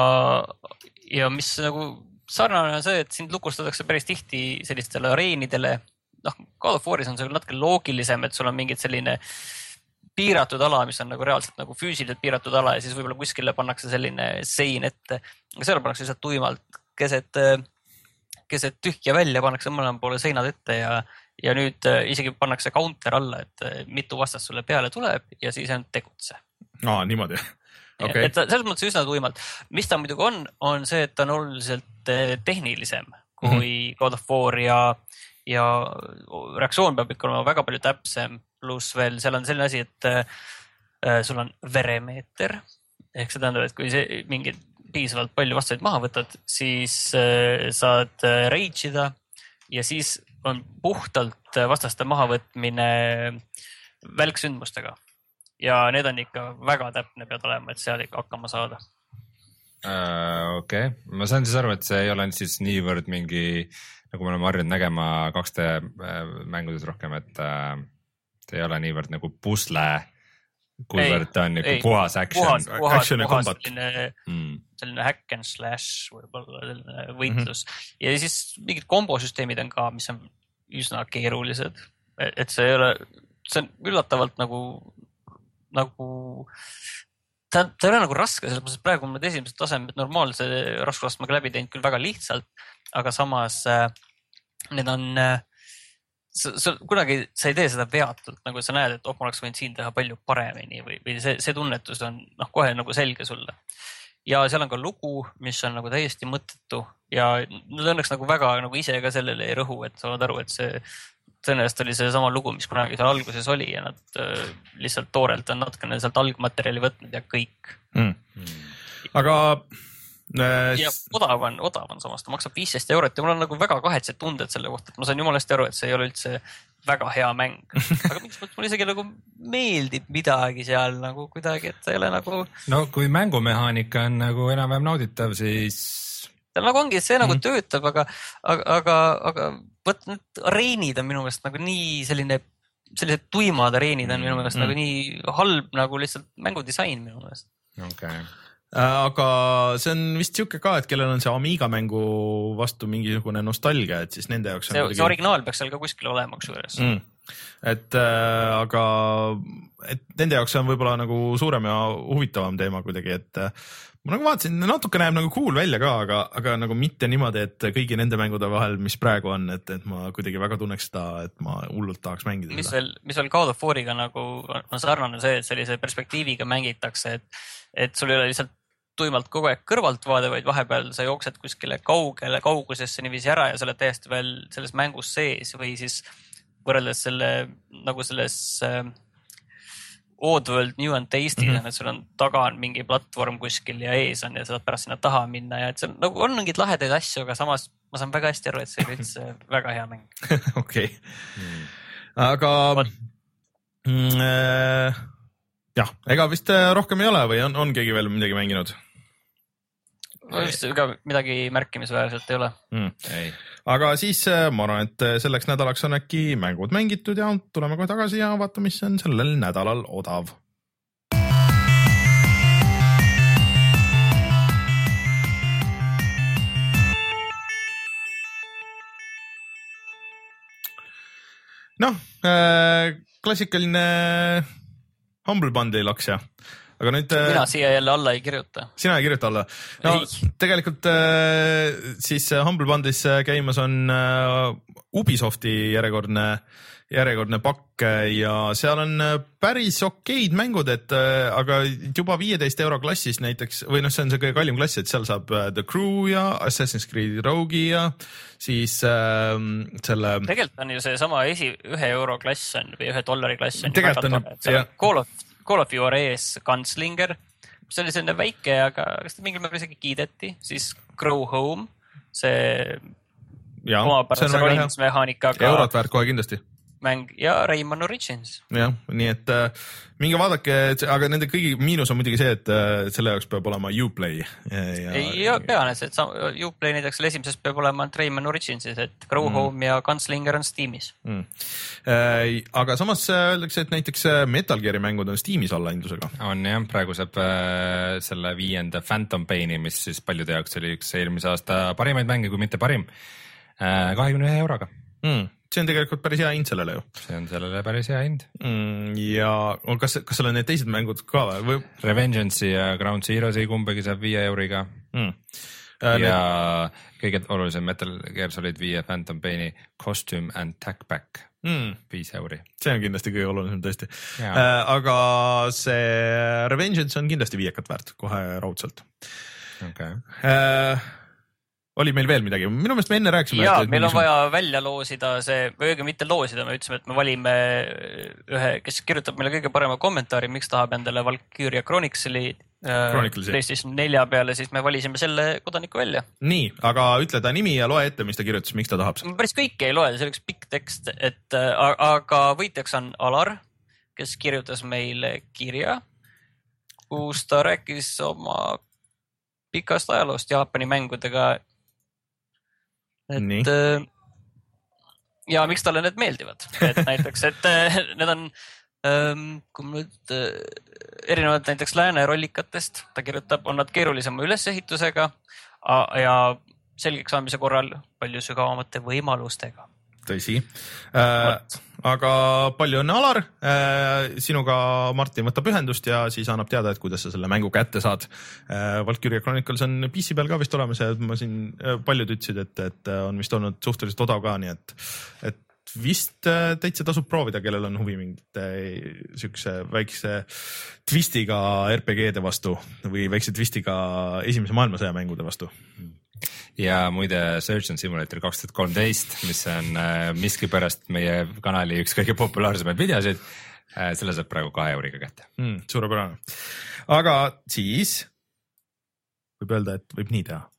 [SPEAKER 3] ja mis nagu sarnane on see, et sind lukustatakse päris tihti sellistele areenidele. noh, God of War'is on see natuke loogilisem, et sul on mingid selline piiratud ala, mis on nagu reaalselt nagu füüsiliselt piiratud ala ja siis võib-olla kuskile pannakse selline sein ette. Seal pannakse lihtsalt tuimalt keset, keset tühja välja, pannakse mõlema poole seinad ette ja, ja nüüd isegi pannakse counter alla, et mitu vastast sulle peale tuleb ja siis on tegutse.
[SPEAKER 1] Aa, niimoodi. Okay.
[SPEAKER 3] et selles mõttes üsna tuimalt. Mis ta muidugi on, on see, et ta on oluliselt tehnilisem kui mm-hmm. God of War ja, ja reaktsioon peab ikka olema väga palju täpsem, pluss veel seal on selline asi, et äh, sul on veremeeter, ehk see tähendab, et kui see mingid piisavalt palju vastajaid maha võtad, siis äh, saad rage ida ja siis on puhtalt vastaste mahavõtmine välksündmustega. Ja need on ikka väga täpne pead olema, et seal ikka hakkama saada.
[SPEAKER 2] Uh, okei, okay. Ma saan siis aru, et see ei ole siis niivõrd mingi, nagu me oleme harjunud nägema kaks D mängudes rohkem, et uh, see ei ole niivõrd nagu pusle, kuivõrd ta on niisugune puhas action.
[SPEAKER 3] Puhas, puhas,
[SPEAKER 1] action
[SPEAKER 3] puhas selline, mm. selline hack and slash võib-olla selline võitlus. Mm-hmm. Ja siis mingid kombosüsteemid on ka, mis on üsna keerulised. Et see ei ole, see on üllatavalt nagu nagu ta, ta ei ole nagu raske, selles mõttes praegu on need esimesed tasemed normaalse raskusastmega läbi teinud küll väga lihtsalt, aga samas äh, need on äh, sa, sa, kunagi sa ei tee seda veatult, nagu sa näed, et oh, ma oleks võinud siin teha palju paremini või, või see, see tunnetus on noh, kohe nagu selge sulle. Ja seal on ka lugu, mis on nagu täiesti mõttetu ja nad õnneks nagu väga nagu ise ka sellele ei rõhu, et saavad aru, et see tõenäoliselt oli see sama lugu, mis kunagi seal alguses oli ja nad äh, lihtsalt toorelt on natukene sealt algmaterjali võtnud ja kõik.
[SPEAKER 1] Mm. Mm. Aga...
[SPEAKER 3] Äh, ja odav on, odav on samas, ta maksab viisteist eurot ja mul on nagu väga kahetsed tunded selle kohta, et ma saan jumalast aru, et see ei ole üldse väga hea mäng. Aga mingis mõttes mul isegi nagu meeldib midagi seal nagu kuidagi, et see ei ole nagu...
[SPEAKER 2] No kui mängumehaanika on nagu enam-vähem nauditav, siis...
[SPEAKER 3] Ta nagu ongi, et see nagu mm. töötab, aga, aga, aga, aga võt need areenid on minu meelest nagu nii selline, sellised tuimad areenid on minu meelest mm. nagu nii halb nagu lihtsalt mängudisain minu meelest.
[SPEAKER 2] Okay.
[SPEAKER 1] Aga see on vist siuke ka, et kellel on see Amiga mängu vastu mingisugune nostalgia, et siis nende jaoks on
[SPEAKER 3] see, see originaal peaks seal ka kuskil olema kusjuures.
[SPEAKER 1] Mm. Et äh, aga et nende jaoks on võib-olla nagu suurem ja huvitavam teema kuidagi, et ma nagu vaatasin, natuke näeb nagu cool välja ka, aga, aga nagu mitte niimoodi, et kõigi nende mängude vahel, mis praegu on, et, et ma kuidagi väga tunneks seda, et ma hullult tahaks mängida
[SPEAKER 3] mis
[SPEAKER 1] seda.
[SPEAKER 3] Veel, mis veel God of War'iga nagu on sarnane see, et sellise perspektiiviga mängitakse, et, et sul ei ole lihtsalt tuimalt kogu aeg kõrvalt vaade, vaid vahepeal sa jooksed kuskile kaugele kaugusesse niiviisi ära ja sa oled täiesti veel selles mängus sees või siis võrreldes selle nagu selles äh, Oddworld New and Tasty mm, -hmm. et sul on taga on mingi platvorm kuskil ja ees on ja saad pärast sinna taha minna ja et see on, nagu on mingid lahedaid asju, aga samas ma saan väga hästi aru, et see oli üldse väga hea mäng.
[SPEAKER 1] Okei. Okay. Mm. Aga mm, äh, jah, ega vist rohkem ei ole või on, on keegi veel midagi mänginud?
[SPEAKER 3] Vist ega midagi märkimisväärselt ei ole
[SPEAKER 1] mm.. aga siis ma arvan, et selleks nädalaks on äkki mängud mängitud ja tuleme kohe tagasi ja vaatame, mis on sellel nädalal odav. noh, klassikaline Humble Bundle'i laks ja aga nüüd
[SPEAKER 3] mina siia jälle alla ei kirjuta.
[SPEAKER 1] Sina ei kirjuta alla? No ei. Tegelikult siis Humble Bundle'is käimas on Ubisofti järjekordne, järjekordne pakk ja seal on päris okeid mängud, et aga juba viieteist euro klassis näiteks, või noh, see on see kõige kallim klass, et seal saab The Crew ja Assassin's Creed Rogue'i ja siis äh, selle...
[SPEAKER 3] Tegelikult on ju see sama esi, ühe euro klass on või ühe dollari klass on.
[SPEAKER 1] Tegelikult on,
[SPEAKER 3] on Call of Call of Your ees Gunslinger, mis oli selline väike, aga kas ta mingil määral isegi kiideti, siis Grow Home, see
[SPEAKER 1] ja,
[SPEAKER 3] omapärase rolimismehaanikaga
[SPEAKER 1] eurot väärt kohe kindlasti
[SPEAKER 3] mäng ja Rayman Origins.
[SPEAKER 1] jah, nii et äh, minge vaadake, aga nende kõigi miinus on muidugi see, et äh, selle jaoks peab olema Uplay. Ja,
[SPEAKER 3] ei ja, pean, et Uplay näiteks selle esimeses peab olema Rayman Originsis, et Grow mm. Home ja Gunslinger on Steamis.
[SPEAKER 1] Mm. Äh, aga samas öeldakse, et näiteks Metal Gear'i mängud on Steamis allahindlusega.
[SPEAKER 2] On jah, praegu saab äh, selle viienda Phantom Paini, mis siis paljude jaoks oli üks eelmise aasta parimaid mänge, kui mitte parim, äh, kahekümne ühe euroga.
[SPEAKER 1] Mm. See on tegelikult päris hea hind sellele ju.
[SPEAKER 2] See on sellele päris hea hind.
[SPEAKER 1] Mm, ja kas, kas seal on need teised mängud ka või?
[SPEAKER 2] Revengeance'i ja Ground Zeroes'i kumbagi saab viie euriga. Mm. Äh, ja need... kõige olulisem Metal Gear Solid viie Phantom Paini Costume and Tackback. Mm. viis euri.
[SPEAKER 1] See on kindlasti kõige olulisem tõesti. Äh, aga see Revengeance on kindlasti viiekat väärt kohe raudselt.
[SPEAKER 2] Okay.
[SPEAKER 1] Äh, oli meil veel midagi? Minu meelest me enne rääkisime.
[SPEAKER 3] Jaa, meil on sun... vaja välja loosida see, või õige mitte loosida, me ütlesime, et me valime ühe, kes kirjutab meile kõige parema kommentaari, miks tahab endale Valkyria Chronicles'i PlayStation nelja peale, siis me valisime selle kodaniku välja.
[SPEAKER 1] Nii, aga ütle ta nimi ja loe ette, mis ta kirjutas, miks ta tahab.
[SPEAKER 3] Päris kõike ei loe, see oleks pikk tekst, et aga võitjaks on Alar, kes kirjutas meile kirja, kus ta rääkis oma pikast ajaloost Jaapani mängudega. Et Nii. ja miks talle need meeldivad, et näiteks, et need on kui nüüd erinevad näiteks lääne rollikatest, ta kirjutab, on nad keerulisema ülesehitusega ja selgeks saamise korral palju sügavamate võimalustega.
[SPEAKER 1] Tõsi. Äh, aga palju õnne, Alar. Äh, sinuga Martin võtab ühendust ja siis annab teada, et kuidas sa selle mängu kätte saad. Äh, Valkyria Chronicles on P C peal ka vist olemas ja ma siin paljud ütlesid, et, et on vist olnud suhteliselt odav ka, nii et, et vist täitsa tasub proovida, kellel on huvi mingite siukse väikse twistiga R P G-de vastu või väikse twistiga esimese maailmasõja mängude vastu.
[SPEAKER 2] Ja muide Surgeon Simulator kaks tuhat kolmteist, mis on äh, miskipärast meie kanali üks kõige populaarsemaid videosid, äh, selle saab praegu kahe euriga kätte.
[SPEAKER 1] Mm, suurepärane. Aga siis võib öelda, et võib nii teha.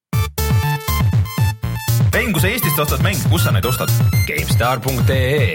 [SPEAKER 1] Mäng, kui sa Eestist ostad mäng, kus sa neid ostad?
[SPEAKER 4] GameStar punkt ee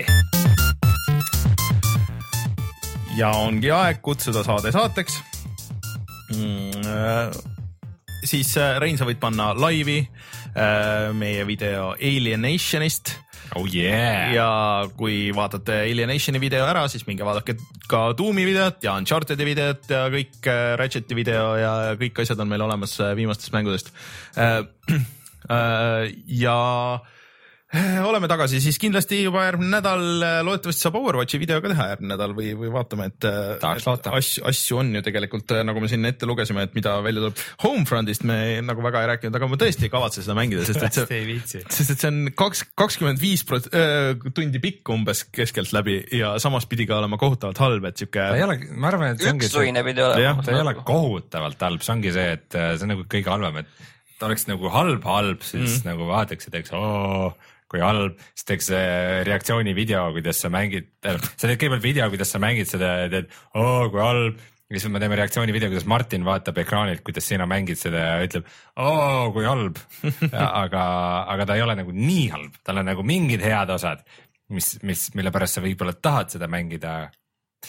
[SPEAKER 1] Ja ongi aeg kutsuda saade saateks. Mm, äh, siis Rein, sa võid panna laivi äh, meie video Alienationist.
[SPEAKER 2] Oh yeah!
[SPEAKER 1] Ja kui vaatate Alienationi video ära, siis minge vaadake ka Doomi videot ja Uncharted'i videot ja kõik äh, Ratcheti video ja kõik asjad on meil olemas äh, viimastest mängudest. Äh, äh, ja oleme tagasi, siis kindlasti juba järgmine nädal loodetavasti saab Overwatchi video ka teha järgmine nädal või, või vaatame, et, et asju, asju on ju tegelikult, nagu me siin ette lugesime, et mida välja tuleb. Homefrontist me nagu väga ei rääkinud, aga ma tõesti ei kavatse seda mängida, sest et see, sest et see on kaks, kakskümmend viis tundi pikk umbes keskelt läbi ja samas pidi ka olema kohutavalt halb, et siuke...
[SPEAKER 2] Ta ei ole, ma arvan, et see ongi
[SPEAKER 3] see... Pidi olema.
[SPEAKER 2] Ta ei ole kohutavalt halb, see ongi see, et see on nagu kõige halvem, et ta oleks nagu halb-halb, siis mm. nagu vaataks ja teeks, ooo, kui halb, siis teeks reaktsiooni video, kuidas sa mängid, sa teed kõigepealt video, kuidas sa mängid seda ja teed, oo, kui halb, ja siis me teeme reaktsiooni video, kuidas Martin vaatab ekraanilt, kuidas sina mängid seda ja ütleb, oo, kui halb, aga, aga ta ei ole nagu nii halb, tal on nagu mingid head osad, mis, mis, mille pärast sa võib-olla tahad seda mängida.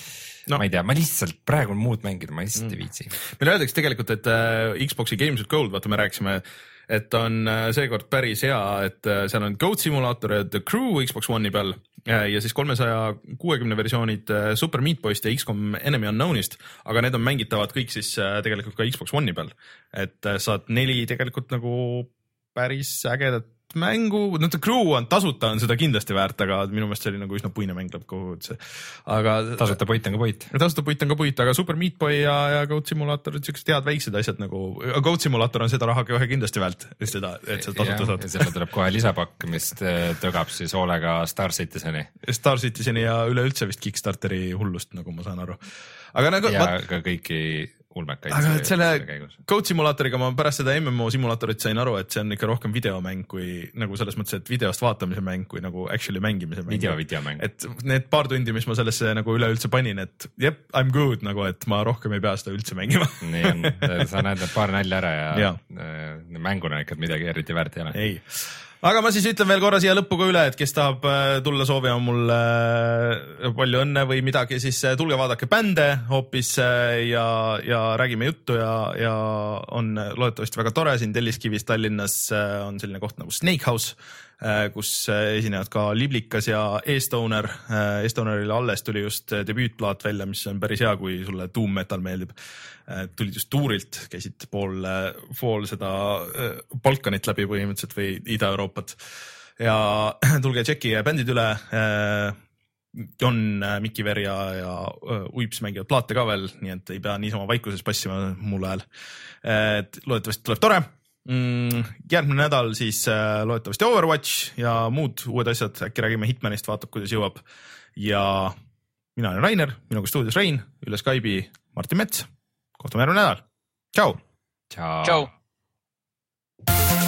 [SPEAKER 2] no. ma ei tea, ma lihtsalt praegu on muud mängida, ma lihtsalt mm. ei viitsi.
[SPEAKER 1] meil öeldakse tegelikult, et äh, Xbox'i Games with Gold, vaata me rääkisime, et on äh, seekord päris hea, et äh, seal on Goat Simulator ja The Crew Xbox One'i peal äh, ja siis kolmesaja kuuekümne versioonid äh, Super Meat Boy'st ja X COM Enemy Unknown'ist, aga need on mängitavad kõik siis äh, tegelikult ka Xbox One'i peal. Et äh, saad neli tegelikult nagu päris ägedat mängu, no The Crew on tasuta, on seda kindlasti väärt, aga minu meelest see oli nagu üsna puine mäng lõppkokkuvõttes. Aga
[SPEAKER 2] tasuta puit on ka puit.
[SPEAKER 1] Tasuta puit on ka puit, aga Super Meat Boy ja, ja Goat Simulator on siuksed head väiksed asjad nagu, Goat Simulator on seda raha kohe kindlasti väärt, seda, et seda tasuta saad.
[SPEAKER 2] Selle tuleb kohe lisapakk, mis tögab siis hoolega Star Citizeni.
[SPEAKER 1] Star Citizeni ja üleüldse vist Kickstarteri hullust, nagu ma saan aru. Aga nagu,
[SPEAKER 2] ja
[SPEAKER 1] ma...
[SPEAKER 2] ka kõiki ulmekaid.
[SPEAKER 1] Aga et selle Goat Simulatoriga ma pärast seda M M O simulaatorit sain aru, et see on ikka rohkem videomäng kui nagu selles mõttes, et videost vaatamise mäng kui nagu actually mängimise mäng.
[SPEAKER 2] Video, videomäng.
[SPEAKER 1] Et need paar tundi, mis ma sellesse nagu üleüldse panin, et jep, I'm good nagu, et ma rohkem ei pea seda üldse mängima.
[SPEAKER 2] Nii on, sa näed paar nälja ära ja, ja. mänguna ikka midagi eriti väärt ei ole.
[SPEAKER 1] Ei. Aga ma siis ütlen veel korra siia lõppu ka üle, et kes tahab tulla soovima mulle palju õnne või midagi, siis tulge vaadake bände hoopis ja, ja räägime juttu ja, ja on loodetavasti väga tore. Siin Telliskivis Tallinnas on selline koht nagu Snake House, kus esinevad ka Liblikas ja E-Stoner. E-Stonerile alles tuli just debüütplaat välja, mis on päris hea, kui sulle Doom Metal meeldib. Tulid just tuurilt, käisid pool, pool seda Balkanit läbi põhimõtteliselt või Ida-Euroopat ja tulge tšekki bändid üle. John, Mikiver ja, ja Uips mängivad plaate ka veel, nii et ei pea niisama vaikuses passima mul ajal. Et loodetavasti tuleb tore. Järgmine nädal siis loodetavasti Overwatch ja muud uued asjad, äkki räägime Hitmanist, vaatab kuidas jõuab. Ja mina olen Rainer, minuga stuudios Rein, üle Skype'i Martin Mets. Kohtume järgmine nädal. Tšau!
[SPEAKER 2] Tšau!
[SPEAKER 3] Tšau!